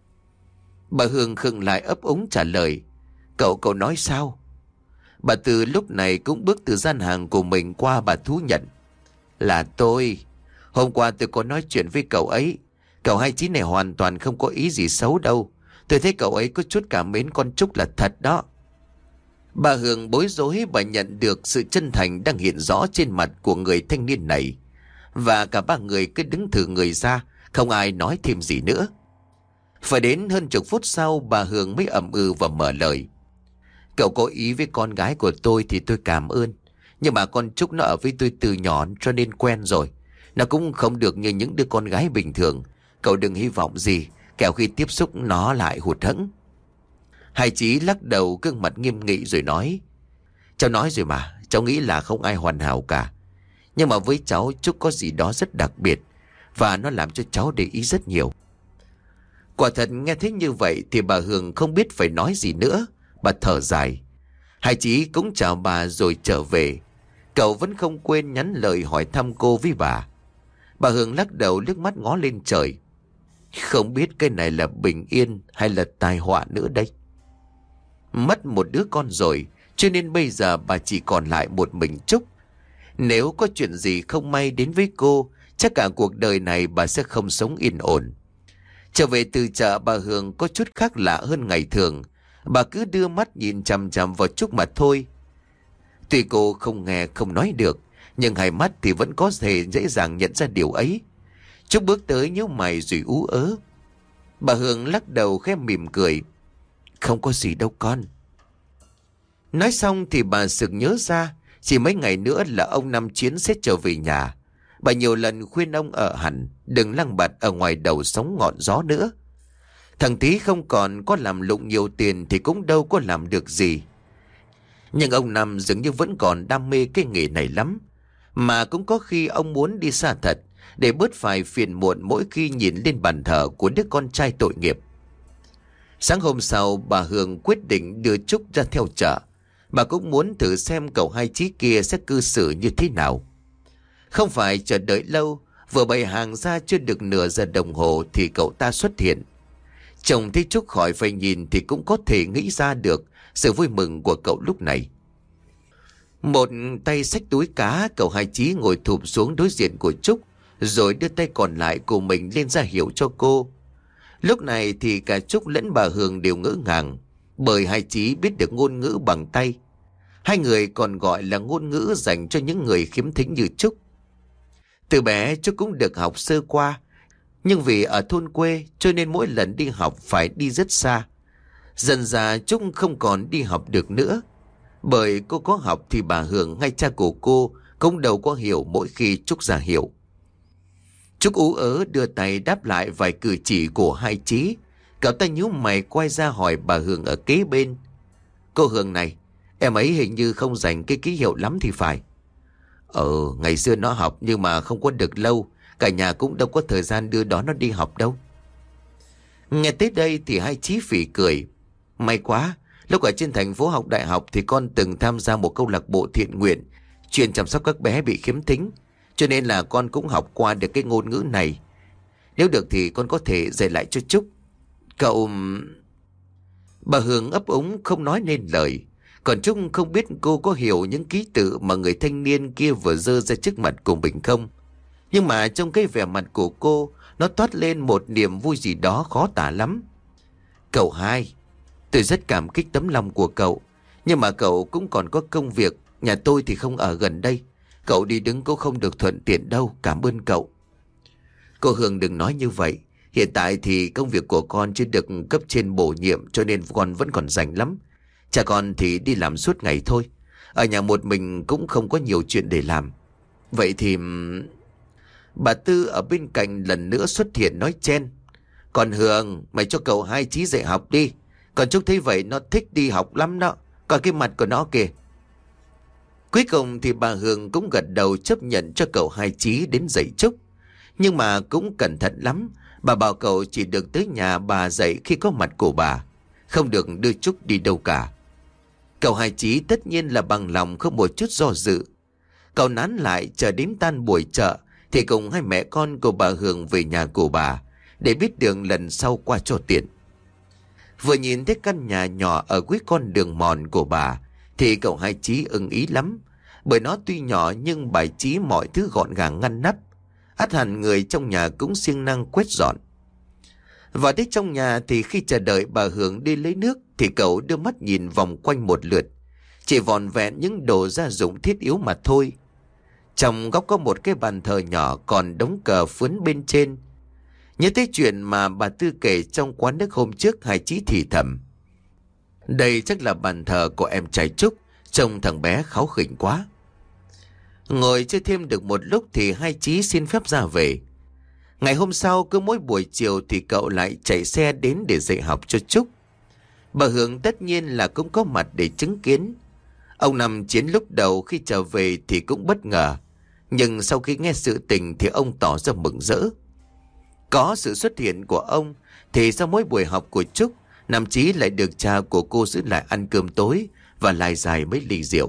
Bà Hương khựng lại ấp úng trả lời. Cậu nói sao? Bà Tư lúc này cũng bước từ gian hàng của mình qua bà thú nhận. Là tôi. Hôm qua tôi có nói chuyện với cậu ấy. Cậu 29 này hoàn toàn không có ý gì xấu đâu. Tôi thấy cậu ấy có chút cảm mến con Trúc là thật đó. Bà Hương bối rối, bà nhận được sự chân thành đang hiện rõ trên mặt của người thanh niên này. Và cả ba người cứ đứng thử người ra, không ai nói thêm gì nữa. Phải đến hơn chục phút sau bà Hương mới ậm ừ và mở lời. Cậu có ý với con gái của tôi thì tôi cảm ơn. Nhưng mà con Trúc nó ở với tôi từ nhỏ cho nên quen rồi. Nó cũng không được như những đứa con gái bình thường. Cậu đừng hy vọng gì, kẻo khi tiếp xúc nó lại hụt hẫng. Hai Chí lắc đầu gương mặt nghiêm nghị rồi nói. Cháu nói rồi mà, cháu nghĩ là không ai hoàn hảo cả. Nhưng mà với cháu Trúc có gì đó rất đặc biệt. Và nó làm cho cháu để ý rất nhiều. Quả thật nghe thấy như vậy thì bà Hương không biết phải nói gì nữa. Bà thở dài. Hai Chí cũng chào bà rồi trở về. Cậu vẫn không quên nhắn lời hỏi thăm cô với bà. Bà Hương lắc đầu nước mắt ngó lên trời. Không biết cái này là bình yên hay là tai họa nữa đây. Mất một đứa con rồi, cho nên bây giờ bà chỉ còn lại một mình Trúc. Nếu có chuyện gì không may đến với cô, chắc cả cuộc đời này bà sẽ không sống yên ổn. Trở về từ chợ, bà Hương có chút khác lạ hơn ngày thường. Bà cứ đưa mắt nhìn chằm chằm vào Trúc mà thôi. Tuy cô không nghe không nói được, nhưng hai mắt thì vẫn có thể dễ dàng nhận ra điều ấy. Trúc bước tới nhíu mày rồi ú ớ. Bà Hương lắc đầu khẽ mỉm cười. Không có gì đâu con. Nói xong thì bà sực nhớ ra chỉ mấy ngày nữa là ông Năm Chiến sẽ trở về nhà. Bà nhiều lần khuyên ông ở hẳn, đừng lăng bạt ở ngoài đầu sóng ngọn gió nữa. Thằng Tí không còn có làm lụng nhiều tiền thì cũng đâu có làm được gì. Nhưng ông Năm dường như vẫn còn đam mê cái nghề này lắm. Mà cũng có khi ông muốn đi xa thật, để bớt phải phiền muộn mỗi khi nhìn lên bàn thờ của đứa con trai tội nghiệp. Sáng hôm sau, bà Hương quyết định đưa Trúc ra theo chợ. Bà cũng muốn thử xem cậu Hai Chí kia sẽ cư xử như thế nào. Không phải chờ đợi lâu, vừa bày hàng ra chưa được nửa giờ đồng hồ thì cậu ta xuất hiện. Chồng thấy Trúc khỏi phải nhìn thì cũng có thể nghĩ ra được sự vui mừng của cậu lúc này. Một tay xách túi cá, cậu Hai Chí ngồi thụp xuống đối diện của Trúc, rồi đưa tay còn lại của mình lên ra hiệu cho cô. Lúc này thì cả Trúc lẫn bà Hương đều ngỡ ngàng, bởi Hai Chí biết được ngôn ngữ bằng tay. Hai người còn gọi là ngôn ngữ dành cho những người khiếm thính như Trúc. Từ bé Trúc cũng được học sơ qua, nhưng vì ở thôn quê cho nên mỗi lần đi học phải đi rất xa. Dần dà Trúc không còn đi học được nữa. Bởi cô có học thì bà Hương hay cha của cô cũng đâu có hiểu mỗi khi Trúc ra hiểu. Trúc ú ớ đưa tay đáp lại vài cử chỉ của Hai Chí. Cậu ta nhíu mày quay ra hỏi bà Hương ở kế bên. Cô Hương này, em ấy hình như không dành cái ký hiệu lắm thì phải. Ngày xưa nó học nhưng mà không có được lâu. Cả nhà cũng đâu có thời gian đưa đón nó đi học đâu. Nghe tới đây thì Hai Chí phỉ cười. May quá, lúc ở trên thành phố học đại học thì con từng tham gia một câu lạc bộ thiện nguyện chuyên chăm sóc các bé bị khiếm thính. Cho nên là con cũng học qua được cái ngôn ngữ này. Nếu được thì con có thể dạy lại cho Trúc. Cậu... Bà Hương ấp úng không nói nên lời. Còn Trúc không biết cô có hiểu những ký tự mà người thanh niên kia vừa giơ ra trước mặt của mình không. Nhưng mà trong cái vẻ mặt của cô, nó toát lên một niềm vui gì đó khó tả lắm. Cậu Hai, tôi rất cảm kích tấm lòng của cậu. Nhưng mà cậu cũng còn có công việc. Nhà tôi thì không ở gần đây. Cậu đi đứng cũng không được thuận tiện đâu. Cảm ơn cậu. Cô Hương đừng nói như vậy. Hiện tại thì công việc của con chưa được cấp trên bổ nhiệm, cho nên con vẫn còn rảnh lắm. Cha con thì đi làm suốt ngày thôi. Ở nhà một mình cũng không có nhiều chuyện để làm. Vậy thì... Bà Tư ở bên cạnh lần nữa xuất hiện nói chen. Còn Hương, mày cho cậu Hai Chí dạy học đi. Còn Trúc thấy vậy nó thích đi học lắm đó. Coi cái mặt của nó kìa. Cuối cùng thì bà Hương cũng gật đầu chấp nhận cho cậu Hai Chí đến dạy Trúc. Nhưng mà cũng cẩn thận lắm. Bà bảo cậu chỉ được tới nhà bà dạy khi có mặt của bà, không được đưa Trúc đi đâu cả. Cậu Hai Chí tất nhiên là bằng lòng, không một chút do dự. Cậu nán lại chờ đến tan buổi chợ thì cùng hai mẹ con của bà Hường về nhà của bà để biết đường lần sau qua cho tiện. Vừa nhìn thấy căn nhà nhỏ ở cuối con đường mòn của bà thì cậu Hai Chí ưng ý lắm, bởi nó tuy nhỏ nhưng bài trí mọi thứ gọn gàng ngăn nắp. Ắt hẳn người trong nhà cũng siêng năng quét dọn. Vào đến trong nhà thì khi chờ đợi bà Hường đi lấy nước thì cậu đưa mắt nhìn vòng quanh một lượt, chỉ vòn vẹn những đồ gia dụng thiết yếu mà thôi. Trong góc có một cái bàn thờ nhỏ còn đống cờ phướn bên trên. Nhớ tới chuyện mà bà Tư kể trong quán nước hôm trước, Hai Chí thì thầm: đây chắc là bàn thờ của em trai Trúc, trông thằng bé kháu khỉnh quá. Ngồi chơi thêm được một lúc thì Hai Chí xin phép ra về. Ngày hôm sau cứ mỗi buổi chiều thì cậu lại chạy xe đến để dạy học cho Trúc. Bà Hường tất nhiên là cũng có mặt để chứng kiến. Ông Năm Chiến lúc đầu khi trở về thì cũng bất ngờ, nhưng sau khi nghe sự tình thì ông tỏ ra mừng rỡ. Có sự xuất hiện của ông thì sau mỗi buổi học của Trúc, Nam Chí lại được cha của cô giữ lại ăn cơm tối và lại dài mấy ly rượu.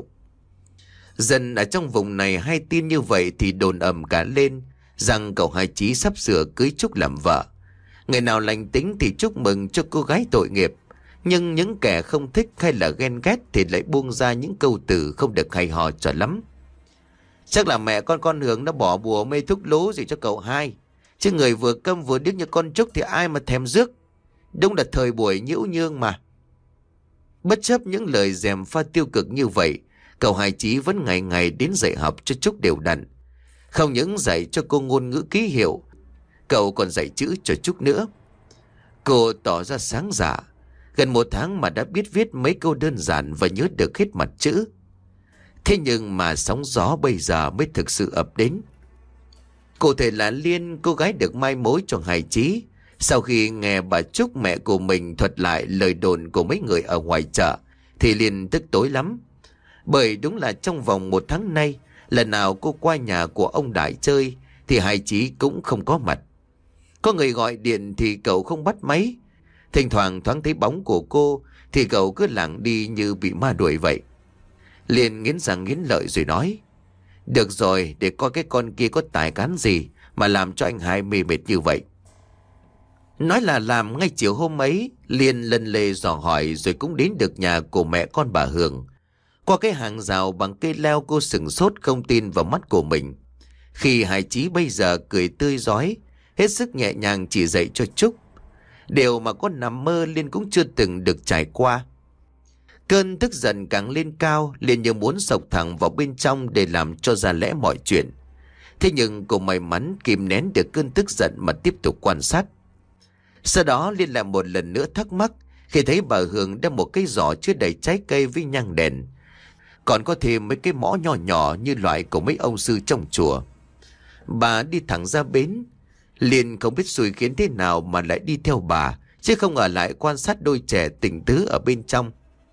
Dần ở trong vùng này hay tin như vậy thì đồn ầm cả lên rằng cậu Hai Chí sắp sửa cưới Trúc làm vợ. Người nào lành tính thì chúc mừng cho cô gái tội nghiệp, nhưng những kẻ không thích hay là ghen ghét thì lại buông ra những câu từ không được hay ho cho lắm. Chắc là mẹ con Hường nó bỏ bùa mê thuốc lú gì cho cậu Hai, chứ người vừa câm vừa điếc như con Trúc thì ai mà thèm rước. Đúng là thời buổi nhiễu nhương mà. Bất chấp những lời gièm pha tiêu cực như vậy, cậu Hai Chí vẫn ngày ngày đến dạy học cho Trúc đều đặn. Không những dạy cho cô ngôn ngữ ký hiệu, cậu còn dạy chữ cho Trúc nữa. Cô tỏ ra sáng dạ, gần một tháng mà đã biết viết mấy câu đơn giản và nhớ được hết mặt chữ. Thế nhưng mà sóng gió bây giờ mới thực sự ập đến. Cụ thể là Liên, cô gái được mai mối cho Hai Chí, sau khi nghe bà Trúc mẹ của mình thuật lại lời đồn của mấy người ở ngoài chợ thì Liên tức tối lắm. Bởi đúng là trong vòng một tháng nay, lần nào cô qua nhà của ông Đại chơi thì Hai Chí cũng không có mặt. Có người gọi điện thì cậu không bắt máy. Thỉnh thoảng thoáng thấy bóng của cô thì cậu cứ lảng đi như bị ma đuổi vậy. Liên nghiến răng nghiến lợi rồi nói: được rồi, để coi cái con kia có tài cán gì mà làm cho anh Hai mê mệt như vậy. Nói là làm, ngay chiều hôm ấy Liên lân lê dò hỏi rồi cũng đến được nhà của mẹ con bà Hường. Qua cái hàng rào bằng cây leo, cô sửng sốt không tin vào mắt của mình khi Hai Chí bây giờ cười tươi rói, hết sức nhẹ nhàng chỉ dạy cho Trúc điều mà con nằm mơ Liên cũng chưa từng được trải qua. Cơn tức giận càng lên cao, Liên như muốn xộc thẳng vào bên trong để làm cho ra lẽ mọi chuyện. Thế nhưng cô may mắn kìm nén được cơn tức giận mà tiếp tục quan sát. Sau đó Liên lại một lần nữa thắc mắc khi thấy bà Hường đem một cái giỏ chứa đầy trái cây với nhang đèn, còn có thêm mấy cái mõ nhỏ nhỏ như loại của mấy ông sư trong chùa. Bà đi thẳng ra bến. Liên không biết xui khiến thế nào mà lại đi theo bà, chứ không ở lại quan sát đôi trẻ tình tứ ở bên trong.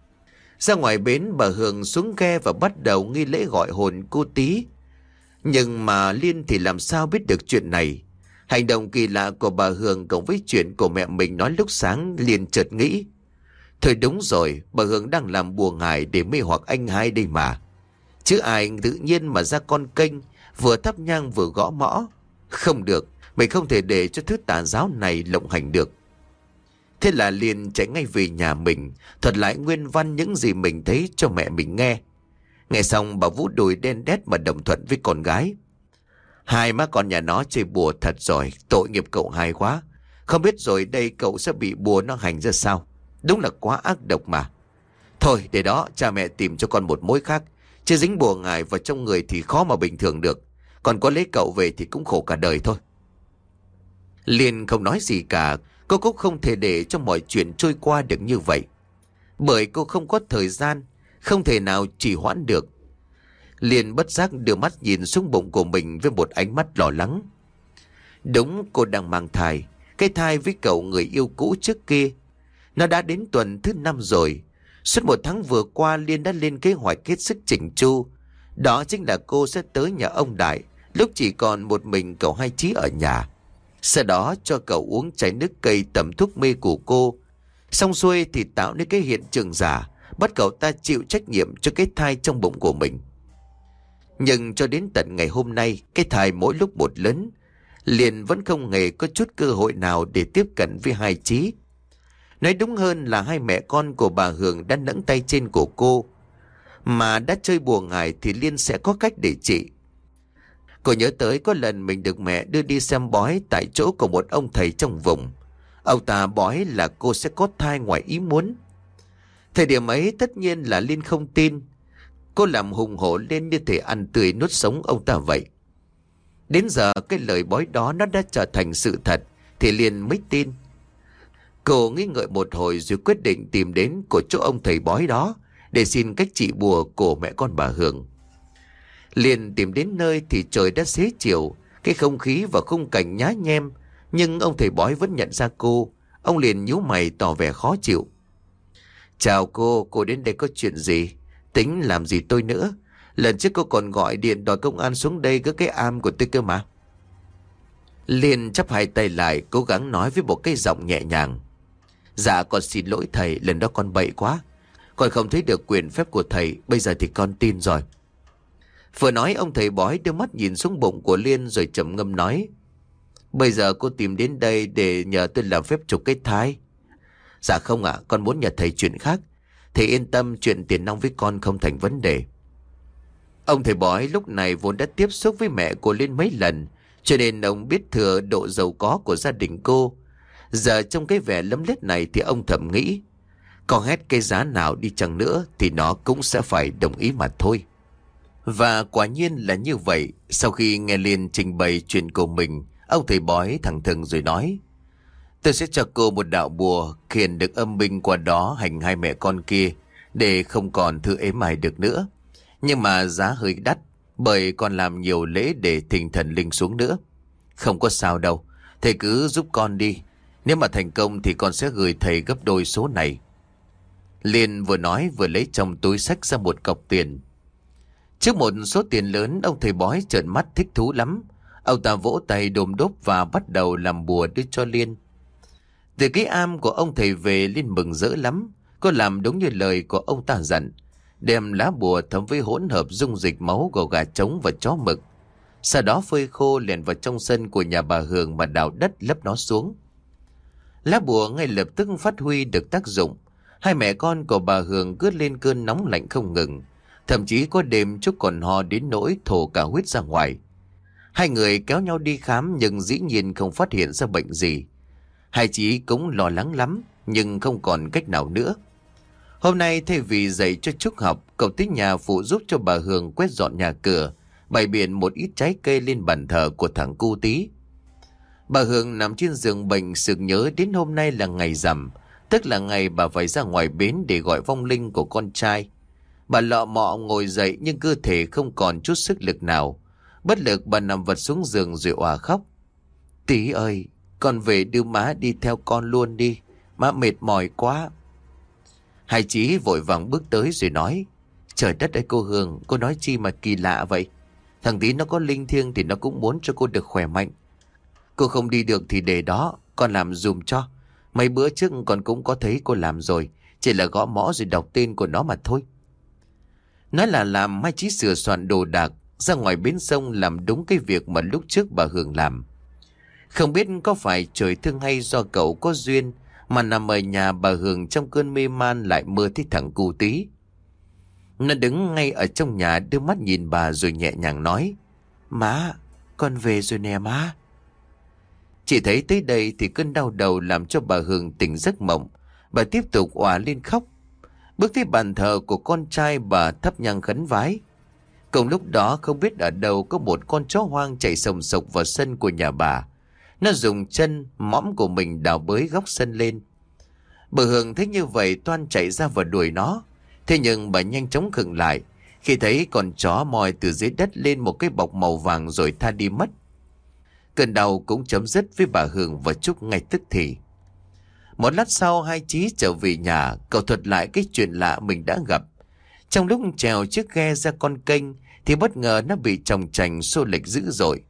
Ra ngoài bến, bà Hường xuống ghe và bắt đầu nghi lễ gọi hồn cô Tí. Nhưng mà Liên thì làm sao biết được chuyện này. Hành động kỳ lạ của bà Hường cộng với chuyện của mẹ mình nói lúc sáng, Liên chợt nghĩ: thôi đúng rồi, bà Hường đang làm bùa ngải để mê hoặc anh Hai đây mà. Chứ ai tự nhiên mà ra con kênh, vừa thắp nhang vừa gõ mõ. Không được, mình không thể để cho thứ tà giáo này lộng hành được. Thế là Liên chạy ngay về nhà mình, thuật lại nguyên văn những gì mình thấy cho mẹ mình nghe. Nghe xong bà Vũ đùi đen đét mà đồng thuận với con gái: hai má con nhà nó chơi bùa thật rồi, tội nghiệp cậu Hai quá. Không biết rồi đây cậu sẽ bị bùa nó hành ra sao. Đúng là quá ác độc mà. Thôi để đó, cha mẹ tìm cho con một mối khác, chứ dính bùa ngải vào trong người thì khó mà bình thường được. Còn có lấy cậu về thì cũng khổ cả đời thôi. Liên không nói gì cả. Cô cũng không thể để cho mọi chuyện trôi qua được như vậy, bởi cô không có thời gian, không thể nào trì hoãn được. Liên bất giác đưa mắt nhìn xuống bụng của mình với một ánh mắt lo lắng. Đúng, cô đang mang thai. Cái thai với cậu người yêu cũ trước kia. Nó đã đến tuần thứ 5 rồi. Suốt một tháng vừa qua Liên đã lên kế hoạch hết sức chỉnh chu. Đó chính là cô sẽ tới nhà ông Đại lúc chỉ còn một mình cậu Hai Chí ở nhà. Sau đó cho cậu uống chai nước cây tẩm thuốc mê của cô. Xong xuôi thì tạo nên cái hiện trường giả, bắt cậu ta chịu trách nhiệm cho cái thai trong bụng của mình. Nhưng cho đến tận ngày hôm nay, cái thai mỗi lúc một lớn, liền vẫn không hề có chút cơ hội nào để tiếp cận với hai Chí. Nói đúng hơn là hai mẹ con của bà Hường đã nẫng tay trên của cô, mà đã chơi bùa ngải thì Liên sẽ có cách để trị. Cô nhớ tới có lần mình được mẹ đưa đi xem bói tại chỗ của một ông thầy trong vùng. Ông ta bói là cô sẽ có thai ngoài ý muốn. Thời điểm ấy tất nhiên là Liên không tin. Cô làm hùng hổ lên như thể ăn tươi nuốt sống ông ta vậy. Đến giờ cái lời bói đó nó đã trở thành sự thật thì Liên mới tin. Cô nghĩ ngợi một hồi rồi quyết định tìm đến của chỗ ông thầy bói đó để xin cách trị bùa của mẹ con bà Hường. Liên tìm đến nơi thì trời đã xế chiều, cái không khí và khung cảnh nhá nhem, nhưng ông thầy bói vẫn nhận ra cô. Ông liền nhíu mày tỏ vẻ khó chịu. Chào cô đến đây có chuyện gì? Tính làm gì tôi nữa? Lần trước cô còn gọi điện đòi công an xuống đây gỡ cái am của tôi cơ mà. Liên chắp hai tay lại, cố gắng nói với một cái giọng nhẹ nhàng. Dạ con xin lỗi thầy, lần đó con bậy quá. Con không thấy được quyền phép của thầy, bây giờ thì con tin rồi. Vừa nói ông thầy bói đưa mắt nhìn xuống bụng của Liên rồi trầm ngâm nói. Bây giờ cô tìm đến đây để nhờ tôi làm phép trục cái thai. Dạ không ạ, con muốn nhờ thầy chuyện khác. Thầy yên tâm, chuyện tiền nong với con không thành vấn đề. Ông thầy bói lúc này vốn đã tiếp xúc với mẹ của Liên mấy lần, cho nên ông biết thừa độ giàu có của gia đình cô. Giờ trong cái vẻ lấm lét này thì ông thầm nghĩ, có hét cái giá nào đi chăng nữa thì nó cũng sẽ phải đồng ý mà thôi. Và quả nhiên là như vậy. Sau khi nghe Liên trình bày chuyện của mình, ông thầy bói thẳng thừng rồi nói, tôi sẽ cho cô một đạo bùa khiển được âm binh qua đó hành hai mẹ con kia để không còn thư ếm ai được nữa. Nhưng mà giá hơi đắt, bởi còn làm nhiều lễ để thỉnh thần linh xuống nữa. Không có sao đâu, thầy cứ giúp con đi. Nếu mà thành công thì con sẽ gửi thầy gấp đôi số này. Liên vừa nói vừa lấy trong túi xách ra một cọc tiền. Trước một số tiền lớn, ông thầy bói trợn mắt thích thú lắm. Ông ta vỗ tay đồm đốp và bắt đầu làm bùa đưa cho Liên. Từ cái am của ông thầy về, Liên mừng rỡ lắm. Cô làm đúng như lời của ông ta dặn, đem lá bùa thấm với hỗn hợp dung dịch máu của gà trống và chó mực. Sau đó phơi khô lèn vào trong sân của nhà bà Hường mà đào đất lấp nó xuống. Lá bùa ngay lập tức phát huy được tác dụng. Hai mẹ con của bà Hường cứ lên cơn nóng lạnh không ngừng. Thậm chí có đêm Trúc còn ho đến nỗi thổ cả huyết ra ngoài. Hai người kéo nhau đi khám nhưng dĩ nhiên không phát hiện ra bệnh gì. Hai Chí cũng lo lắng lắm nhưng không còn cách nào nữa. Hôm nay thay vì dạy cho Trúc học, cậu tới nhà phụ giúp cho bà Hường quét dọn nhà cửa, bày biện một ít trái cây lên bàn thờ của thằng cu Tí. Bà Hường nằm trên giường bệnh sực nhớ đến hôm nay là ngày rằm, tức là ngày bà phải ra ngoài bến để gọi vong linh của con trai. Bà lọ mọ ngồi dậy nhưng cơ thể không còn chút sức lực nào. Bất lực bà nằm vật xuống giường rồi òa khóc. Tí ơi, con về đưa má đi theo con luôn đi, má mệt mỏi quá. Hai Chí vội vàng bước tới rồi nói, trời đất ơi cô Hương, cô nói chi mà kỳ lạ vậy. Thằng Tí nó có linh thiêng thì nó cũng muốn cho cô được khỏe mạnh. Cô không đi được thì để đó, con làm dùm cho. Mấy bữa trước con cũng có thấy cô làm rồi, chỉ là gõ mõ rồi đọc tên của nó mà thôi. Nói là làm, Hai Chí sửa soạn đồ đạc ra ngoài bến sông làm đúng cái việc mà lúc trước bà Hương làm. Không biết có phải trời thương hay do cậu có duyên mà nằm ở nhà bà Hương trong cơn mê man lại mơ thấy thằng cu Tí. Nó đứng ngay ở trong nhà đưa mắt nhìn bà rồi nhẹ nhàng nói, má, con về rồi nè má. Chỉ thấy tới đây thì cơn đau đầu làm cho bà Hương tỉnh giấc mộng. Bà tiếp tục òa lên khóc. Bước tới bàn thờ của con trai, bà thắp nhang khấn vái. Cùng lúc đó không biết ở đâu có một con chó hoang chạy sồng sộc vào sân của nhà bà. Nó dùng chân mõm của mình đào bới góc sân lên. Bà Hương thấy như vậy toan chạy ra và đuổi nó. Thế nhưng bà nhanh chóng khựng lại khi thấy con chó moi từ dưới đất lên một cái bọc màu vàng rồi tha đi mất. Cơn đau cũng chấm dứt với bà Hương và Trúc ngay tức thì. Một lát sau, Hai Chí trở về nhà, cậu thuật lại cái chuyện lạ mình đã gặp. Trong lúc trèo chiếc ghe ra con kênh thì bất ngờ nó bị chồng chành xô lệch dữ dội,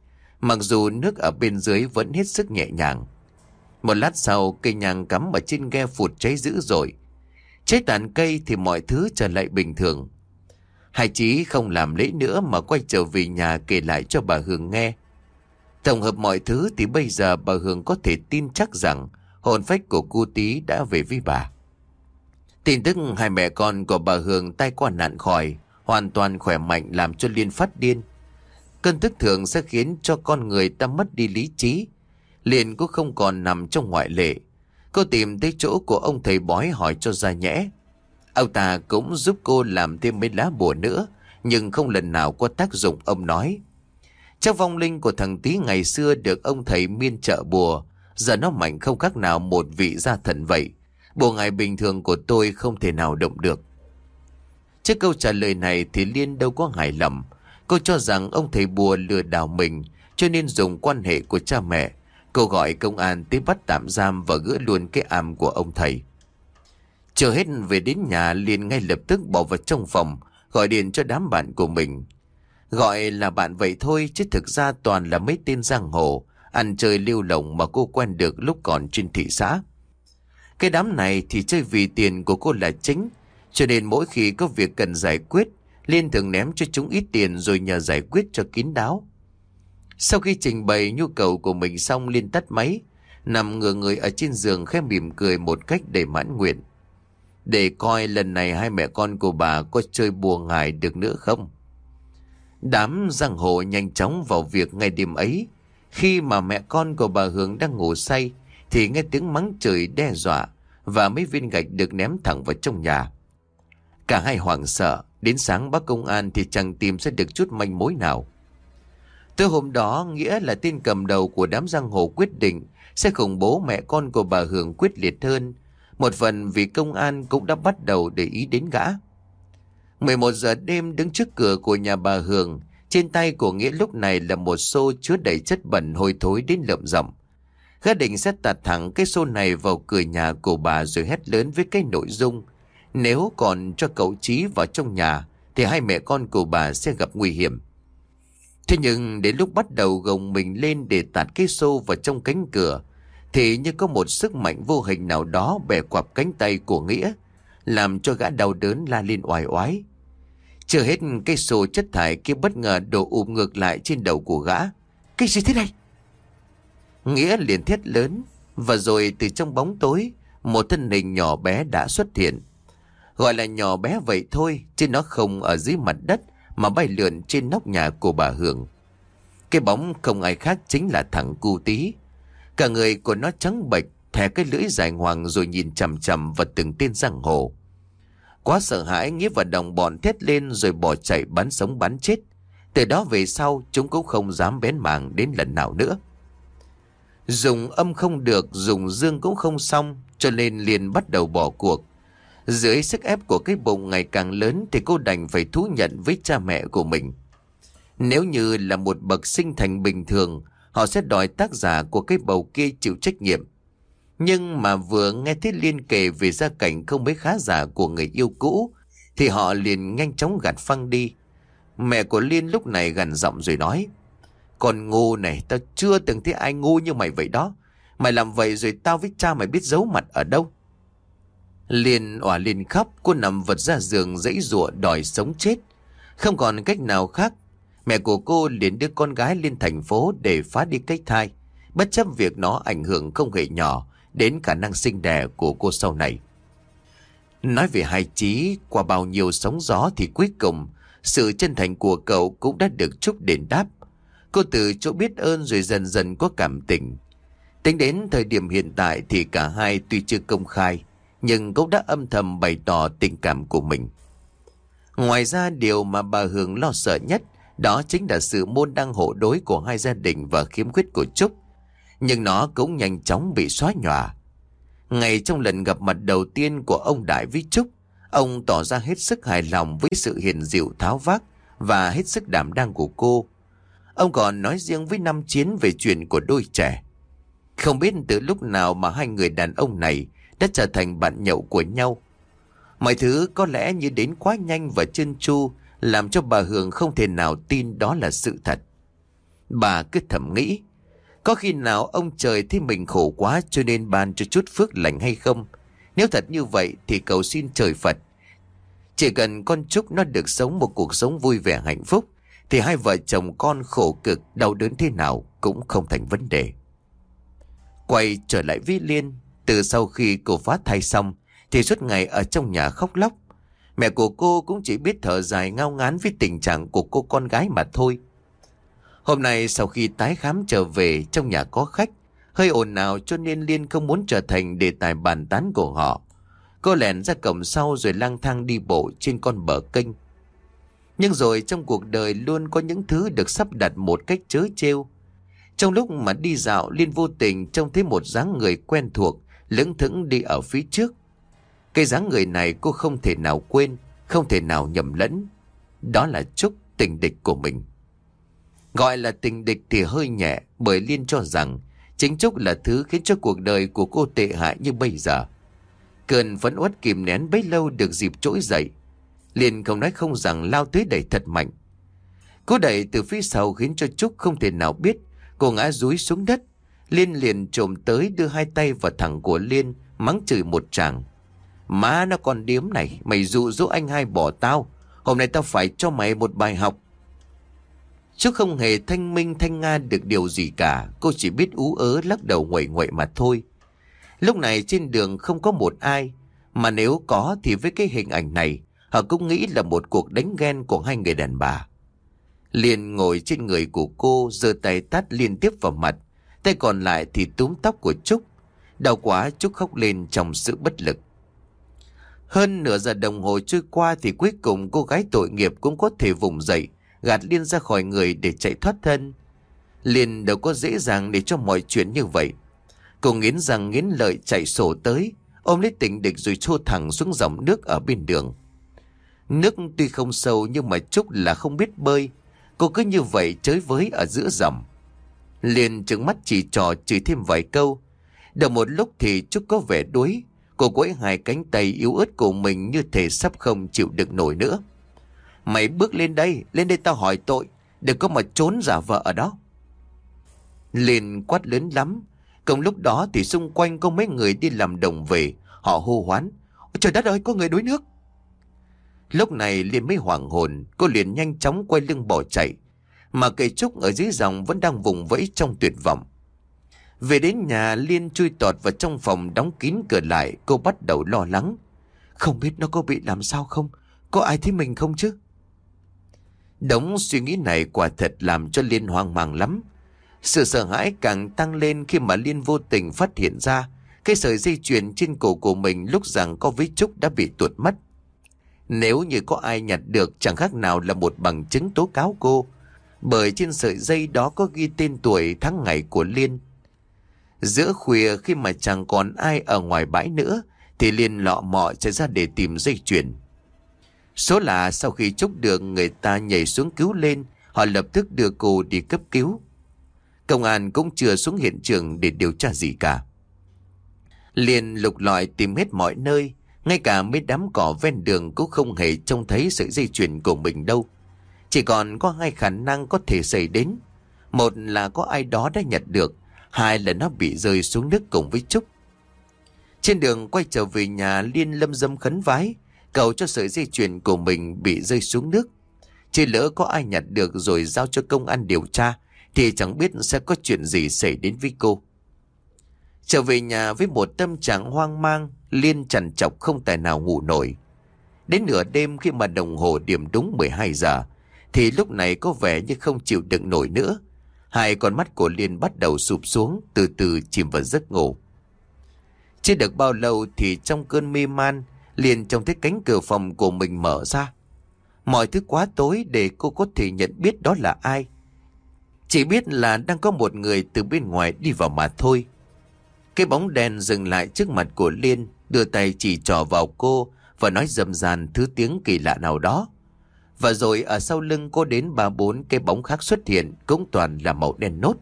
mặc dù nước ở bên dưới vẫn hết sức nhẹ nhàng. Một lát sau, cây nhang cắm ở trên ghe phụt cháy dữ dội. Cháy tàn cây thì mọi thứ trở lại bình thường. Hai Chí không làm lễ nữa mà quay trở về nhà kể lại cho bà Hường nghe. Tổng hợp mọi thứ thì bây giờ bà Hường có thể tin chắc rằng hồn phách của cô Tí đã về với bà. Tin tức hai mẹ con của bà Hường tai qua nạn khỏi, hoàn toàn khỏe mạnh làm cho Liên phát điên. Cơn tức thường sẽ khiến cho con người ta mất đi lý trí. Liên cũng không còn nằm trong ngoại lệ. Cô tìm tới chỗ của ông thầy bói hỏi cho ra nhẽ. Ông ta cũng giúp cô làm thêm mấy lá bùa nữa, nhưng không lần nào có tác dụng. Ông nói chắc vong linh của thằng Tí ngày xưa được ông thầy miên trợ bùa, giờ nó mạnh không khác nào một vị gia thần vậy. Bùa ngài bình thường của tôi không thể nào động được. Trước câu trả lời này thì Liên đâu có hài lòng. Cô cho rằng ông thầy bùa lừa đảo mình, cho nên dùng quan hệ của cha mẹ. Cô gọi công an tới bắt tạm giam và gỡ luôn cái am của ông thầy. Chờ hết về đến nhà, Liên ngay lập tức bỏ vào trong phòng, gọi điện cho đám bạn của mình. Gọi là bạn vậy thôi chứ thực ra toàn là mấy tên giang hồ, ăn chơi lêu lỏng mà cô quen được lúc còn trên thị xã. Cái đám này thì chơi vì tiền của cô là chính, cho nên mỗi khi có việc cần giải quyết, Liên thường ném cho chúng ít tiền rồi nhờ giải quyết cho kín đáo. Sau khi trình bày nhu cầu của mình xong, Liên tắt máy, nằm ngửa người ở trên giường khẽ mỉm cười một cách đầy mãn nguyện. Để coi lần này hai mẹ con của bà có chơi bùa ngải được nữa không. Đám giang hồ nhanh chóng vào việc ngay đêm ấy. Khi mà mẹ con của bà Hường đang ngủ say thì nghe tiếng mắng chửi đe dọa và mấy viên gạch được ném thẳng vào trong nhà. Cả hai hoảng sợ. Đến sáng báo công an thì chẳng tìm ra được chút manh mối nào. Từ hôm đó, Nghĩa là tên cầm đầu của đám giang hồ quyết định sẽ khủng bố mẹ con của bà Hường quyết liệt hơn. Một phần vì công an cũng đã bắt đầu để ý đến gã. 11 giờ đêm, đứng trước cửa của nhà bà Hường, trên tay của Nghĩa lúc này là một xô chứa đầy chất bẩn hôi thối đến lợm giọng. Gã định sẽ tạt thẳng cái xô này vào cửa nhà của bà rồi hét lớn với cái nội dung: nếu còn cho cậu Chí vào trong nhà thì hai mẹ con của bà sẽ gặp nguy hiểm. Thế nhưng đến lúc bắt đầu gồng mình lên để tạt cái xô vào trong cánh cửa thì như có một sức mạnh vô hình nào đó bẻ quặp cánh tay của Nghĩa, làm cho gã đau đớn la lên oai oái. Chưa hết, cái xô chất thải kia bất ngờ đổ ngược lại trên đầu của gã. Cái gì thế này? Nghĩa liền thét lớn, và rồi từ trong bóng tối một thân hình nhỏ bé đã xuất hiện. Gọi là nhỏ bé vậy thôi, chứ nó không ở dưới mặt đất mà bay lượn trên nóc nhà của bà Hường. Cái bóng không ai khác chính là thằng Cu Tí. Cả người của nó trắng bệch, thè cái lưỡi dài ngoằng rồi nhìn chằm chằm vào từng tên giang hồ. Quá sợ hãi, Nghĩa và đồng bọn thét lên rồi bỏ chạy bắn sống bắn chết. Từ đó về sau chúng cũng không dám bén mảng đến lần nào nữa. Dùng âm không được, dùng dương cũng không xong, cho nên liền bắt đầu bỏ cuộc. Dưới sức ép của cái bụng ngày càng lớn thì cô đành phải thú nhận với cha mẹ của mình. Nếu như là một bậc sinh thành bình thường, họ sẽ đòi tác giả của cái bầu kia chịu trách nhiệm. Nhưng mà vừa nghe thấy Liên kể về gia cảnh không mấy khá giả của người yêu cũ thì họ liền nhanh chóng gạt phăng đi. Mẹ của Liên lúc này gằn giọng rồi nói: con ngu này, tao chưa từng thấy ai ngu như mày vậy đó. Mày làm vậy rồi tao với cha mày biết giấu mặt ở đâu. Liên òa lên khóc, cô nằm vật ra giường giãy giụa đòi sống chết. Không còn cách nào khác, mẹ của cô liền đưa con gái lên thành phố để phá đi cái thai, bất chấp việc nó ảnh hưởng không hề nhỏ đến khả năng sinh đẻ của cô sau này. Nói về hai Chí, qua bao nhiêu sóng gió thì cuối cùng sự chân thành của cậu cũng đã được Trúc đền đáp. Cô từ chỗ biết ơn rồi dần dần có cảm tình. Tính đến thời điểm hiện tại thì cả hai tuy chưa công khai nhưng cũng đã âm thầm bày tỏ tình cảm của mình. Ngoài ra, điều mà bà Hường lo sợ nhất đó chính là sự môn đăng hộ đối của hai gia đình và khiếm khuyết của Trúc. Nhưng nó cũng nhanh chóng bị xóa nhòa. Ngay trong lần gặp mặt đầu tiên của ông Đại với Trúc, ông tỏ ra hết sức hài lòng với sự hiền dịu tháo vác và hết sức đảm đang của cô. Ông còn nói riêng với Năm Chiến về chuyện của đôi trẻ. Không biết từ lúc nào mà hai người đàn ông này đã trở thành bạn nhậu của nhau. Mọi thứ có lẽ như đến quá nhanh và trơn tru, làm cho bà Hường không thể nào tin đó là sự thật. Bà cứ thầm nghĩ, có khi nào ông trời thấy mình khổ quá cho nên ban cho chút phước lành hay không? Nếu thật như vậy thì cầu xin trời Phật. Chỉ cần con Trúc nó được sống một cuộc sống vui vẻ hạnh phúc thì hai vợ chồng con khổ cực đau đớn thế nào cũng không thành vấn đề. Quay trở lại với Liên, từ sau khi cô phá thai xong thì suốt ngày ở trong nhà khóc lóc. Mẹ của cô cũng chỉ biết thở dài ngao ngán với tình trạng của cô con gái mà thôi. Hôm nay sau khi tái khám trở về, trong nhà có khách, hơi ồn ào cho nên Liên không muốn trở thành đề tài bàn tán của họ. Cô lẻn ra cổng sau rồi lang thang đi bộ trên con bờ kênh. Nhưng rồi trong cuộc đời luôn có những thứ được sắp đặt một cách trớ trêu. Trong lúc mà đi dạo, Liên vô tình trông thấy một dáng người quen thuộc lững thững đi ở phía trước. Cái dáng người này cô không thể nào quên, không thể nào nhầm lẫn. Đó là Trúc, tình địch của mình. Gọi là tình địch thì hơi nhẹ, bởi Liên cho rằng chính Trúc là thứ khiến cho cuộc đời của cô tệ hại như bây giờ. Cơn phẫn uất kìm nén bấy lâu được dịp trỗi dậy. Liên không nói không rằng lao tới đẩy thật mạnh. Cô đẩy từ phía sau khiến cho Trúc không thể nào biết cô ngã dúi xuống đất. Liên liền trồm tới đưa hai tay vào thẳng của Liên, mắng chửi một tràng. Má nó con điếm này, mày dụ dỗ anh hai bỏ tao. Hôm nay tao phải cho mày một bài học. Trúc không hề thanh minh thanh nga được điều gì cả. Cô chỉ biết ú ớ lắc đầu nguậy nguậy mà thôi. Lúc này trên đường không có một ai. Mà nếu có thì với cái hình ảnh này, họ cũng nghĩ là một cuộc đánh ghen của hai người đàn bà. Liên ngồi trên người của cô, giơ tay tát liên tiếp vào mặt. Tay còn lại thì túm tóc của Trúc. Đau quá, Trúc khóc lên trong sự bất lực. Hơn nửa giờ đồng hồ trôi qua thì cuối cùng cô gái tội nghiệp cũng có thể vùng dậy, gạt Liên ra khỏi người để chạy thoát thân. Liên đâu có dễ dàng để cho mọi chuyện như vậy. Cô nghiến răng nghiến lợi chạy sổ tới, ôm lấy tình địch rồi trô thẳng xuống dòng nước ở bên đường. Nước tuy không sâu nhưng mà Trúc là không biết bơi. Cô cứ như vậy chới với ở giữa dòng. Liên trừng mắt chỉ trò chửi thêm vài câu. Được một lúc thì Trúc có vẻ đuối. Cô quẫy hai cánh tay yếu ớt của mình như thể sắp không chịu đựng nổi nữa. Mày bước lên đây tao hỏi tội. Đừng có mà trốn giả vờ ở đó. Liên quát lớn lắm. Cùng lúc đó thì xung quanh có mấy người đi làm đồng về. Họ hô hoán. Trời đất ơi, có người đuối nước. Lúc này Liên mới hoảng hồn. Cô liền nhanh chóng quay lưng bỏ chạy. Mà cây Trúc ở dưới dòng vẫn đang vùng vẫy trong tuyệt vọng. Về đến nhà, Liên chui tọt vào trong phòng đóng kín cửa lại. Cô bắt đầu lo lắng. Không biết nó có bị làm sao không? Có ai thấy mình không chứ? Đống suy nghĩ này quả thật làm cho Liên hoang mang lắm. Sự sợ hãi càng tăng lên khi mà Liên vô tình phát hiện ra cái sợi dây chuyền trên cổ của mình lúc rằng có với Trúc đã bị tuột mất. Nếu như có ai nhặt được chẳng khác nào là một bằng chứng tố cáo cô, bởi trên sợi dây đó có ghi tên tuổi tháng ngày của Liên. Giữa khuya khi mà chẳng còn ai ở ngoài bãi nữa thì Liên lọ mọ chạy ra để tìm dây chuyền. Số là sau khi Trúc được người ta nhảy xuống cứu lên, họ lập tức đưa cô đi cấp cứu. Công an cũng chưa xuống hiện trường để điều tra gì cả. Liên lục lọi tìm hết mọi nơi, ngay cả mấy đám cỏ ven đường cũng không hề trông thấy sợi dây chuyền của mình đâu. Chỉ còn có hai khả năng có thể xảy đến. Một là có ai đó đã nhặt được, hai là nó bị rơi xuống nước cùng với Trúc. Trên đường quay trở về nhà, Liên lâm dâm khấn vái, cầu cho sợi dây chuyền của mình bị rơi xuống nước. Chỉ lỡ có ai nhặt được rồi giao cho công an điều tra thì chẳng biết sẽ có chuyện gì xảy đến với cô. Trở về nhà với một tâm trạng hoang mang, Liên trằn trọc không tài nào ngủ nổi. Đến nửa đêm khi mà đồng hồ điểm đúng 12 giờ thì lúc này có vẻ như không chịu đựng nổi nữa. Hai con mắt của Liên bắt đầu sụp xuống, từ từ chìm vào giấc ngủ. Chưa được bao lâu thì trong cơn mê man, Liên trông thấy cánh cửa phòng của mình mở ra. Mọi thứ quá tối để cô có thể nhận biết đó là ai. Chỉ biết là đang có một người từ bên ngoài đi vào mà thôi. Cái bóng đen dừng lại trước mặt của Liên, đưa tay chỉ trỏ vào cô và nói rầm ràn thứ tiếng kỳ lạ nào đó. Và rồi ở sau lưng cô đến 3-4 cái bóng khác xuất hiện, cũng toàn là màu đen nốt.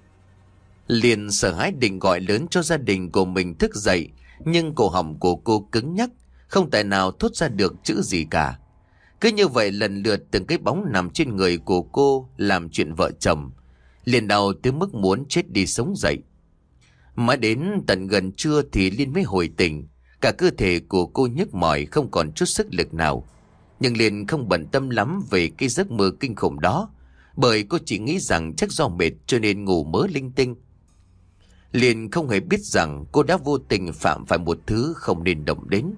Liên sợ hãi định gọi lớn cho gia đình của mình thức dậy, nhưng cổ họng của cô cứng nhắc, không tài nào thốt ra được chữ gì cả. Cứ như vậy lần lượt từng cái bóng nằm trên người của cô làm chuyện vợ chồng. Liền đau tới mức muốn chết đi sống dậy. Mãi đến tận gần trưa thì Liên mới hồi tỉnh. Cả cơ thể của cô nhức mỏi, không còn chút sức lực nào. Nhưng Liên không bận tâm lắm về cái giấc mơ kinh khủng đó, bởi cô chỉ nghĩ rằng chắc do mệt cho nên ngủ mớ linh tinh. Liên không hề biết rằng cô đã vô tình phạm phải một thứ không nên động đến.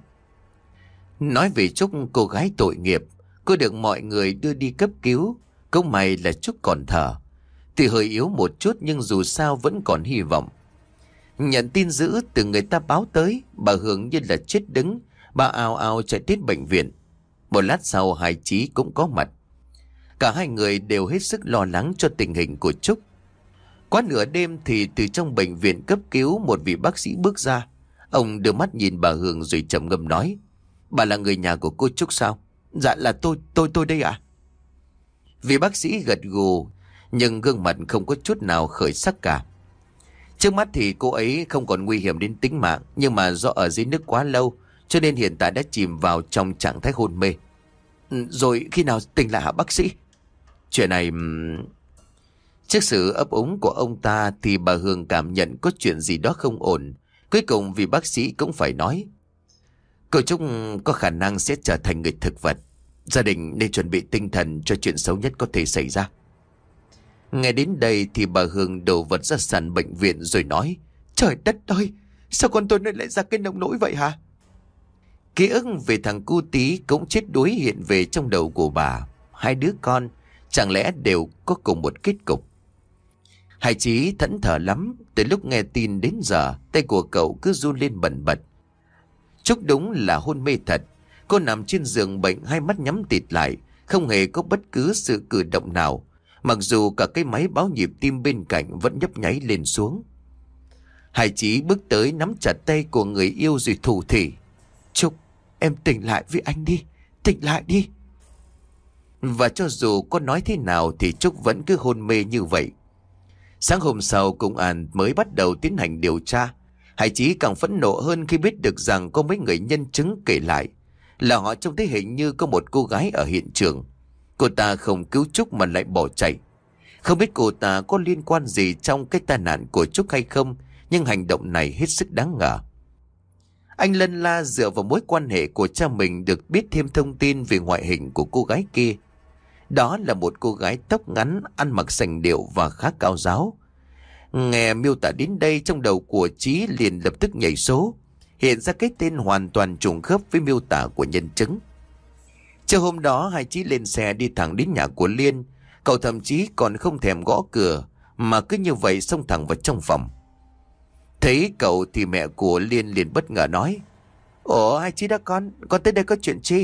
Nói về Trúc, cô gái tội nghiệp, cô được mọi người đưa đi cấp cứu. Cũng may là Trúc còn thở. Tuy hơi yếu một chút nhưng dù sao vẫn còn hy vọng. Nhận tin dữ từ người ta báo tới, bà Hương như là chết đứng. Bà ào ào chạy đến bệnh viện. Một lát sau Hải Chí cũng có mặt. Cả hai người đều hết sức lo lắng cho tình hình của Trúc. Quá nửa đêm thì từ trong bệnh viện cấp cứu một vị bác sĩ bước ra. Ông đưa mắt nhìn bà Hương rồi trầm ngâm nói: "Bà là người nhà của cô Trúc sao?" "Dạ là tôi đây ạ." Vị bác sĩ gật gù, nhưng gương mặt không có chút nào khởi sắc cả. Trước mắt thì cô ấy không còn nguy hiểm đến tính mạng, nhưng mà do ở dưới nước quá lâu cho nên hiện tại đã chìm vào trong trạng thái hôn mê. "Rồi khi nào tỉnh lại hả bác sĩ?" Chuyện này... Trước sự ấp úng của ông ta thì bà Hương cảm nhận có chuyện gì đó không ổn. Cuối cùng vị bác sĩ cũng phải nói: "Cô Trúc có khả năng sẽ trở thành người thực vật. Gia đình nên chuẩn bị tinh thần cho chuyện xấu nhất có thể xảy ra." Nghe đến đây thì bà Hương đổ vật ra sàn bệnh viện rồi nói: "Trời đất ơi, sao con tôi lại ra cái nông nỗi vậy hả?" Ký ức về thằng cu tí cũng chết đuối hiện về trong đầu của bà. Hai đứa con chẳng lẽ đều có cùng một kết cục. Hải Chí thẫn thờ lắm. Từ lúc nghe tin đến giờ, tay của cậu cứ run lên bần bật. Trúc đúng là hôn mê thật. Cô nằm trên giường bệnh, hai mắt nhắm tịt lại, không hề có bất cứ sự cử động nào, mặc dù cả cái máy báo nhịp tim bên cạnh vẫn nhấp nháy lên xuống. Hải Chí bước tới nắm chặt tay của người yêu rồi thủ thỉ: "Trúc, em tỉnh lại với anh đi, tỉnh lại đi." Và cho dù có nói thế nào thì Trúc vẫn cứ hôn mê như vậy. Sáng hôm sau, công an mới bắt đầu tiến hành điều tra. Hải Chí càng phẫn nộ hơn khi biết được rằng có mấy người nhân chứng kể lại là họ trông thấy hình như có một cô gái ở hiện trường. Cô ta không cứu Trúc mà lại bỏ chạy. Không biết cô ta có liên quan gì trong cái tai nạn của Trúc hay không, nhưng hành động này hết sức đáng ngờ. Anh lân la dựa vào mối quan hệ của cha mình được biết thêm thông tin về ngoại hình của cô gái kia. Đó là một cô gái tóc ngắn, ăn mặc sành điệu và khá cao ráo. Nghe miêu tả đến đây, trong đầu của Chí liền lập tức nhảy số, hiện ra cái tên hoàn toàn trùng khớp với miêu tả của nhân chứng. Chiều hôm đó, hai Chí lên xe đi thẳng đến nhà của Liên. Cậu thậm chí còn không thèm gõ cửa, mà cứ như vậy xông thẳng vào trong phòng. Thấy cậu thì mẹ của Liên liền bất ngờ nói: "Ủa hai Chí đó con tới đây có chuyện chi?"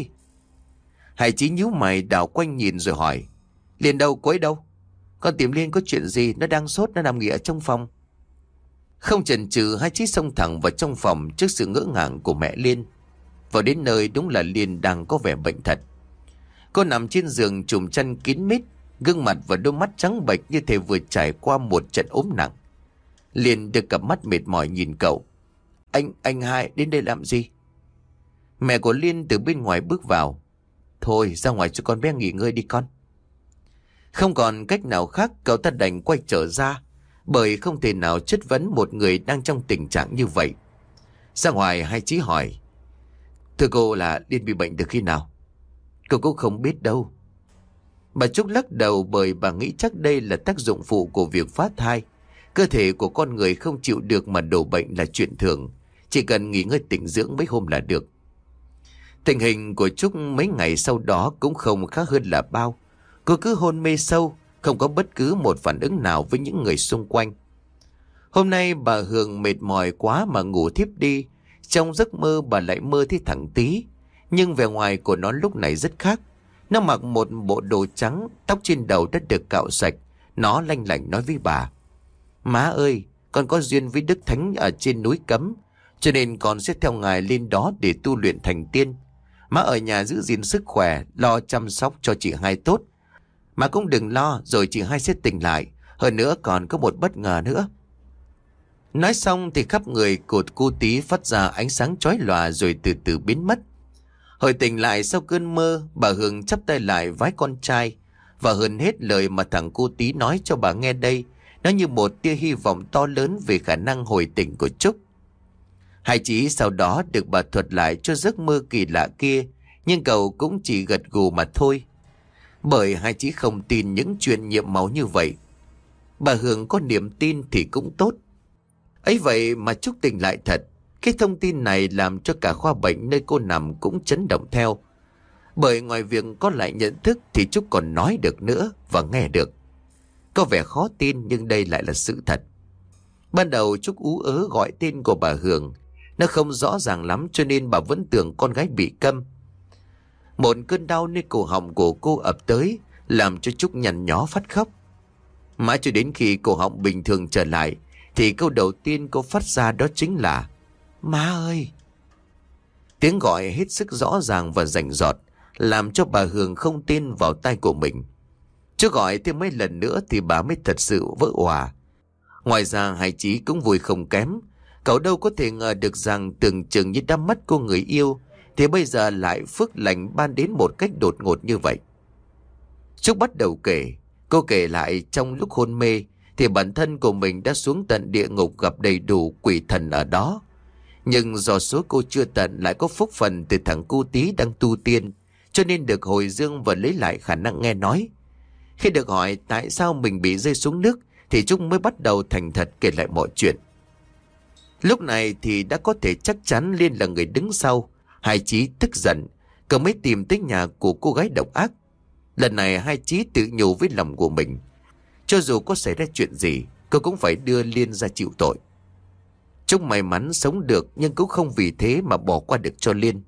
Hải Chí nhíu mày đảo quanh nhìn rồi hỏi: "Liên đâu, cô ấy đâu?" "Con tìm Liên có chuyện gì, nó đang sốt, nó nằm nghỉ ở trong phòng." Không chần chừ, hai Chí xông thẳng vào trong phòng trước sự ngỡ ngàng của mẹ Liên. Vào đến nơi đúng là Liên đang có vẻ bệnh thật. Cô nằm trên giường trùm chăn kín mít, gương mặt và đôi mắt trắng bệch như thể vừa trải qua một trận ốm nặng. Liên đưa cặp mắt mệt mỏi nhìn cậu: Anh hai đến đây làm gì?" Mẹ của Liên từ bên ngoài bước vào: "Thôi ra ngoài cho con bé nghỉ ngơi đi con." Không còn cách nào khác, cậu ta đành quay trở ra, bởi không thể nào chất vấn một người đang trong tình trạng như vậy. Ra ngoài, hai Chí hỏi: "Thưa cô, là Liên bị bệnh từ khi nào?" "Cô cũng không biết đâu." Bà Trúc lắc đầu, bởi bà nghĩ chắc đây là tác dụng phụ của việc phá thai. Cơ thể của con người không chịu được mà đổ bệnh là chuyện thường, chỉ cần nghỉ ngơi tĩnh dưỡng mấy hôm là được. Tình hình của Trúc mấy ngày sau đó cũng không khác hơn là bao. Cô cứ hôn mê sâu, không có bất cứ một phản ứng nào với những người xung quanh. Hôm nay bà Hương mệt mỏi quá mà ngủ thiếp đi. Trong giấc mơ bà lại mơ thấy thằng Tí, nhưng vẻ ngoài của nó lúc này rất khác. Nó mặc một bộ đồ trắng, tóc trên đầu đã được cạo sạch. Nó lanh lảnh nói với bà: "Má ơi, con có duyên với Đức Thánh ở trên núi Cấm, cho nên con sẽ theo ngài lên đó để tu luyện thành tiên. Má ở nhà giữ gìn sức khỏe, lo chăm sóc cho chị hai tốt. Má cũng đừng lo, rồi chị hai sẽ tỉnh lại. Hơn nữa còn có một bất ngờ nữa." Nói xong thì khắp người của cô Tí phát ra ánh sáng chói lòa rồi từ từ biến mất. Hồi tỉnh lại sau cơn mơ, bà Hương chắp tay lại vái con trai. Và hơn hết lời mà thằng cô Tí nói cho bà nghe đây Nó như một tia hy vọng to lớn về khả năng hồi tỉnh của Trúc. Hai Chí sau đó được bà thuật lại cho giấc mơ kỳ lạ kia, nhưng cậu cũng chỉ gật gù mà thôi. Bởi Hai Chí không tin những chuyện nhiệm màu như vậy. Bà Hường có niềm tin thì cũng tốt. Ấy vậy mà Trúc tỉnh lại thật. Cái thông tin này làm cho cả khoa bệnh nơi cô nằm cũng chấn động theo. Bởi ngoài việc có lại nhận thức thì Trúc còn nói được nữa và nghe được. Có vẻ khó tin nhưng đây lại là sự thật. Ban đầu Trúc ú ớ gọi tên của bà Hường. Nó không rõ ràng lắm cho nên bà vẫn tưởng con gái bị câm. Một cơn đau nơi cổ họng của cô ập tới, làm cho Trúc nhăn nhó phát khóc. Mãi cho đến khi cổ họng bình thường trở lại thì câu đầu tiên cô phát ra đó chính là "Má ơi!" Tiếng gọi hết sức rõ ràng và rành rọt, làm cho bà Hường không tin vào tai của mình. Chứ gọi thêm mấy lần nữa thì bà mới thật sự vỡ òa. Ngoài ra Hai Chí cũng vui không kém. Cậu đâu có thể ngờ được rằng tưởng chừng như đắm mắt cô người yêu thì bây giờ lại phước lành ban đến một cách đột ngột như vậy. Trúc bắt đầu kể. Cô kể lại trong lúc hôn mê thì bản thân của mình đã xuống tận địa ngục gặp đầy đủ quỷ thần ở đó. Nhưng do số cô chưa tận lại có phúc phần từ thằng cu tí đang tu tiên, cho nên được hồi dương và lấy lại khả năng nghe nói. Khi được hỏi tại sao mình bị rơi xuống nước thì Trúc mới bắt đầu thành thật kể lại mọi chuyện. Lúc này thì đã có thể chắc chắn Liên là người đứng sau. Hai Chí tức giận, cậu mới tìm tới nhà của cô gái độc ác. Lần này Hai Chí tự nhủ với lòng của mình, cho dù có xảy ra chuyện gì, cô cũng phải đưa Liên ra chịu tội. Trúc may mắn sống được nhưng cũng không vì thế mà bỏ qua được cho Liên.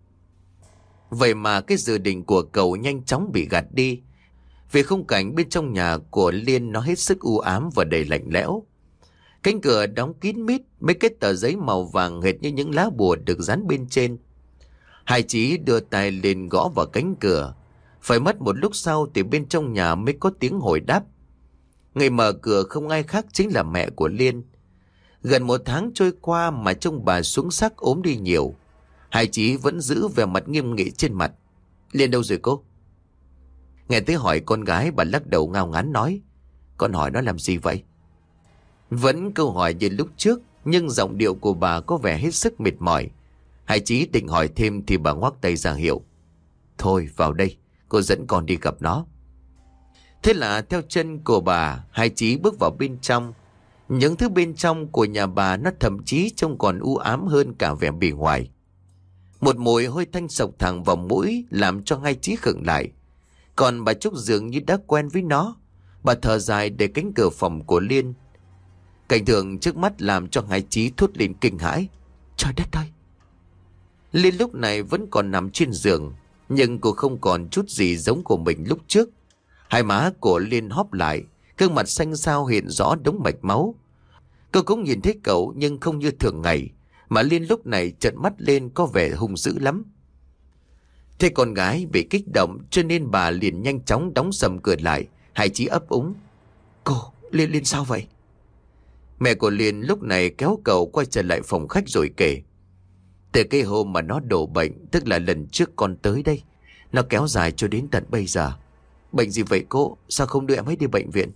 Vậy mà cái dự định của cậu nhanh chóng bị gạt đi. Vì khung cảnh bên trong nhà của Liên nó hết sức u ám và đầy lạnh lẽo. Cánh cửa đóng kín mít, mấy cái tờ giấy màu vàng hệt như những lá bùa được dán bên trên. Hai Chí đưa tay lên gõ vào cánh cửa. Phải mất một lúc sau thì bên trong nhà mới có tiếng hồi đáp. Người mở cửa không ai khác chính là mẹ của Liên. Gần một tháng trôi qua mà trông bà xuống sắc ốm đi nhiều. Hai Chí vẫn giữ vẻ mặt nghiêm nghị trên mặt. "Liên đâu rồi cô?" Nghe tới hỏi con gái, bà lắc đầu ngao ngán nói: "Con hỏi nó làm gì vậy?" Vẫn câu hỏi như lúc trước, nhưng giọng điệu của bà có vẻ hết sức mệt mỏi. Hai Chí định hỏi thêm thì bà ngoắc tay ra hiệu: "Thôi vào đây, cô dẫn con đi gặp nó." Thế là theo chân của bà, Hai Chí bước vào bên trong. Những thứ bên trong của nhà bà nó thậm chí trông còn u ám hơn cả vẻ bề ngoài. Một mùi hôi tanh sộc thẳng vào mũi làm cho Hai Chí khựng lại. Còn bà Trúc dường như đã quen với nó. Bà thở dài để cánh cửa phòng của Liên. Cảnh tượng trước mắt làm cho Hai Chí thốt lên kinh hãi: "Trời đất ơi!" Liên lúc này vẫn còn nằm trên giường, nhưng cô không còn chút gì giống của mình lúc trước. Hai má của Liên hóp lại, gương mặt xanh xao hiện rõ đống mạch máu. Cô cũng nhìn thấy cậu nhưng không như thường ngày, mà Liên lúc này trợn mắt lên có vẻ hung dữ lắm. Thế con gái bị kích động cho nên bà liền nhanh chóng đóng sầm cửa lại. Hai Chí ấp úng: "Cô, Liên sao vậy?" Mẹ của Liên lúc này kéo cậu quay trở lại phòng khách rồi kể: "Từ cái hôm mà nó đổ bệnh, tức là lần trước con tới đây, nó kéo dài cho đến tận bây giờ." "Bệnh gì vậy cô? Sao không đưa em ấy đi bệnh viện?"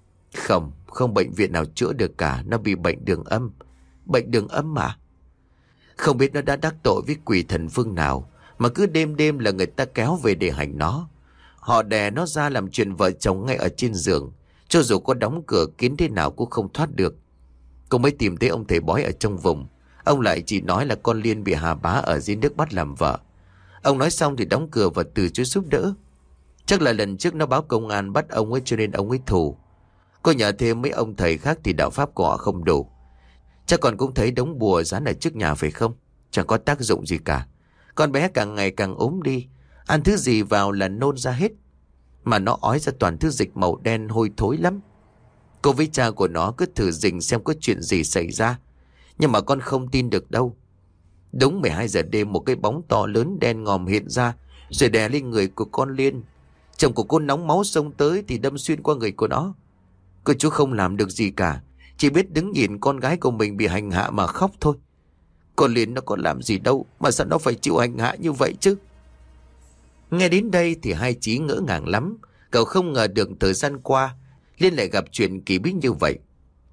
Không bệnh viện nào chữa được cả. Nó bị bệnh đường âm." "Bệnh đường âm mà?" "Không biết nó đã đắc tội với quỷ thần phương nào mà cứ đêm đêm là người ta kéo về để hành nó. Họ đè nó ra làm chuyện vợ chồng ngay ở trên giường. Cho dù có đóng cửa kín thế nào cũng không thoát được. Cô mới tìm thấy ông thầy bói ở trong vùng. Ông lại chỉ nói là con Liên bị Hà Bá ở dưới nước bắt làm vợ. Ông nói xong thì đóng cửa và từ chối giúp đỡ. Chắc là lần trước nó báo công an bắt ông ấy cho nên ông ấy thù. Cô nhờ thêm mấy ông thầy khác thì đạo pháp của họ không đủ. Chắc còn cũng thấy đống bùa dán ở trước nhà phải không? Chẳng có tác dụng gì cả. Con bé càng ngày càng ốm đi, ăn thứ gì vào là nôn ra hết. Mà nó ói ra toàn thứ dịch màu đen hôi thối lắm. Cô với cha của nó cứ thử rình xem có chuyện gì xảy ra. Nhưng mà con không tin được đâu. Đúng 12 giờ đêm một cái bóng to lớn đen ngòm hiện ra, rồi đè lên người của con Liên. Chồng của cô nóng máu xông tới thì đâm xuyên qua người của nó. Cô chú không làm được gì cả, chỉ biết đứng nhìn con gái của mình bị hành hạ mà khóc thôi. Con Liên nó có làm gì đâu mà sao nó phải chịu hành hạ như vậy chứ?" Nghe đến đây thì Hai Chí ngỡ ngàng lắm. Cậu không ngờ được thời gian qua Liên lại gặp chuyện kỳ bí như vậy.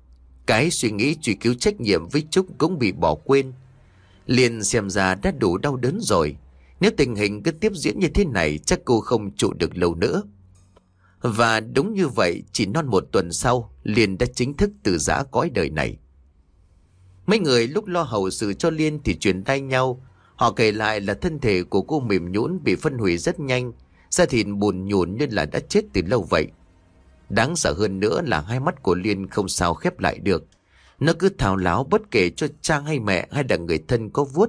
Cái suy nghĩ truy cứu trách nhiệm với Trúc cũng bị bỏ quên. Liên xem ra đã đủ đau đớn rồi. Nếu tình hình cứ tiếp diễn như thế này, chắc cô không trụ được lâu nữa. Và đúng như vậy, chỉ non một tuần sau, Liên đã chính thức từ giã cõi đời này. Mấy người lúc lo hậu sự cho Liên thì truyền tay nhau. Họ kể lại là thân thể của cô mềm nhũn, bị phân hủy rất nhanh, da thịt bùn nhùn như là đã chết từ lâu vậy. Đáng sợ hơn nữa là hai mắt của Liên không sao khép lại được. Nó cứ thao láo bất kể cho cha hay mẹ hay là người thân có vuốt.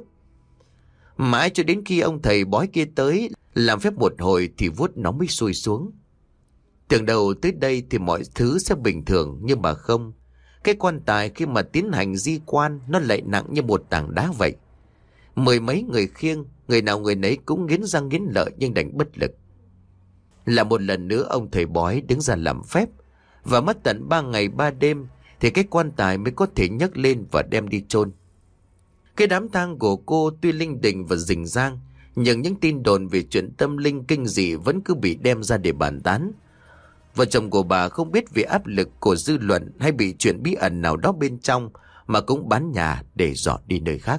Mãi cho đến khi ông thầy bói kia tới làm phép một hồi thì vuốt nó mới xuôi xuống. Tưởng đầu tới đây thì mọi thứ sẽ bình thường, nhưng mà không. Cái quan tài khi mà tiến hành di quan, nó lại nặng như một tảng đá vậy. Mười mấy người khiêng, người nào người nấy cũng nghiến răng nghiến lợi nhưng đành bất lực. Là một lần nữa ông thầy bói đứng ra làm phép, và mất tận 3 ngày 3 đêm thì cái quan tài mới có thể nhấc lên và đem đi chôn. Cái đám tang của cô tuy linh đình và rình rang, nhưng những tin đồn về chuyện tâm linh kinh dị vẫn cứ bị đem ra để bàn tán. Vợ chồng của bà không biết vì áp lực của dư luận hay bị chuyện bí ẩn nào đó bên trong mà cũng bán nhà để dọn đi nơi khác.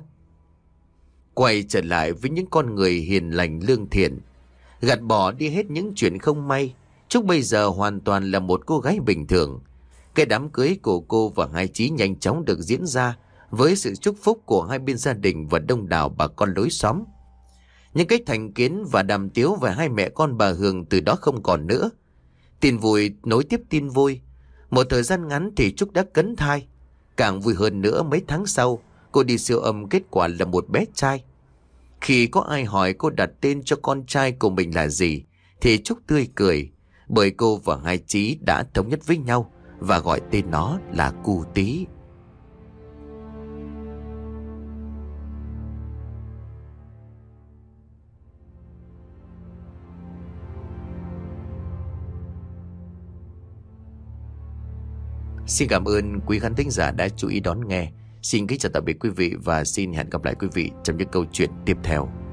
Quay trở lại với những con người hiền lành lương thiện, gạt bỏ đi hết những chuyện không may, Trúc bây giờ hoàn toàn là một cô gái bình thường. Cái đám cưới của cô và hai Chí nhanh chóng được diễn ra với sự chúc phúc của hai bên gia đình và đông đảo bà con lối xóm. Những cái thành kiến và đàm tiếu về hai mẹ con bà Hường từ đó không còn nữa. Tin vui nối tiếp tin vui. Một thời gian ngắn thì Trúc đã cấn thai. Càng vui hơn nữa, mấy tháng sau cô đi siêu âm, kết quả là một bé trai. Khi có ai hỏi cô đặt tên cho con trai của mình là gì thì Trúc tươi cười, bởi cô và hai Chí đã thống nhất với nhau và gọi tên nó là Cu Tí. Xin cảm ơn quý khán thính giả đã chú ý đón nghe. Xin kính chào tạm biệt quý vị và xin hẹn gặp lại quý vị trong những câu chuyện tiếp theo.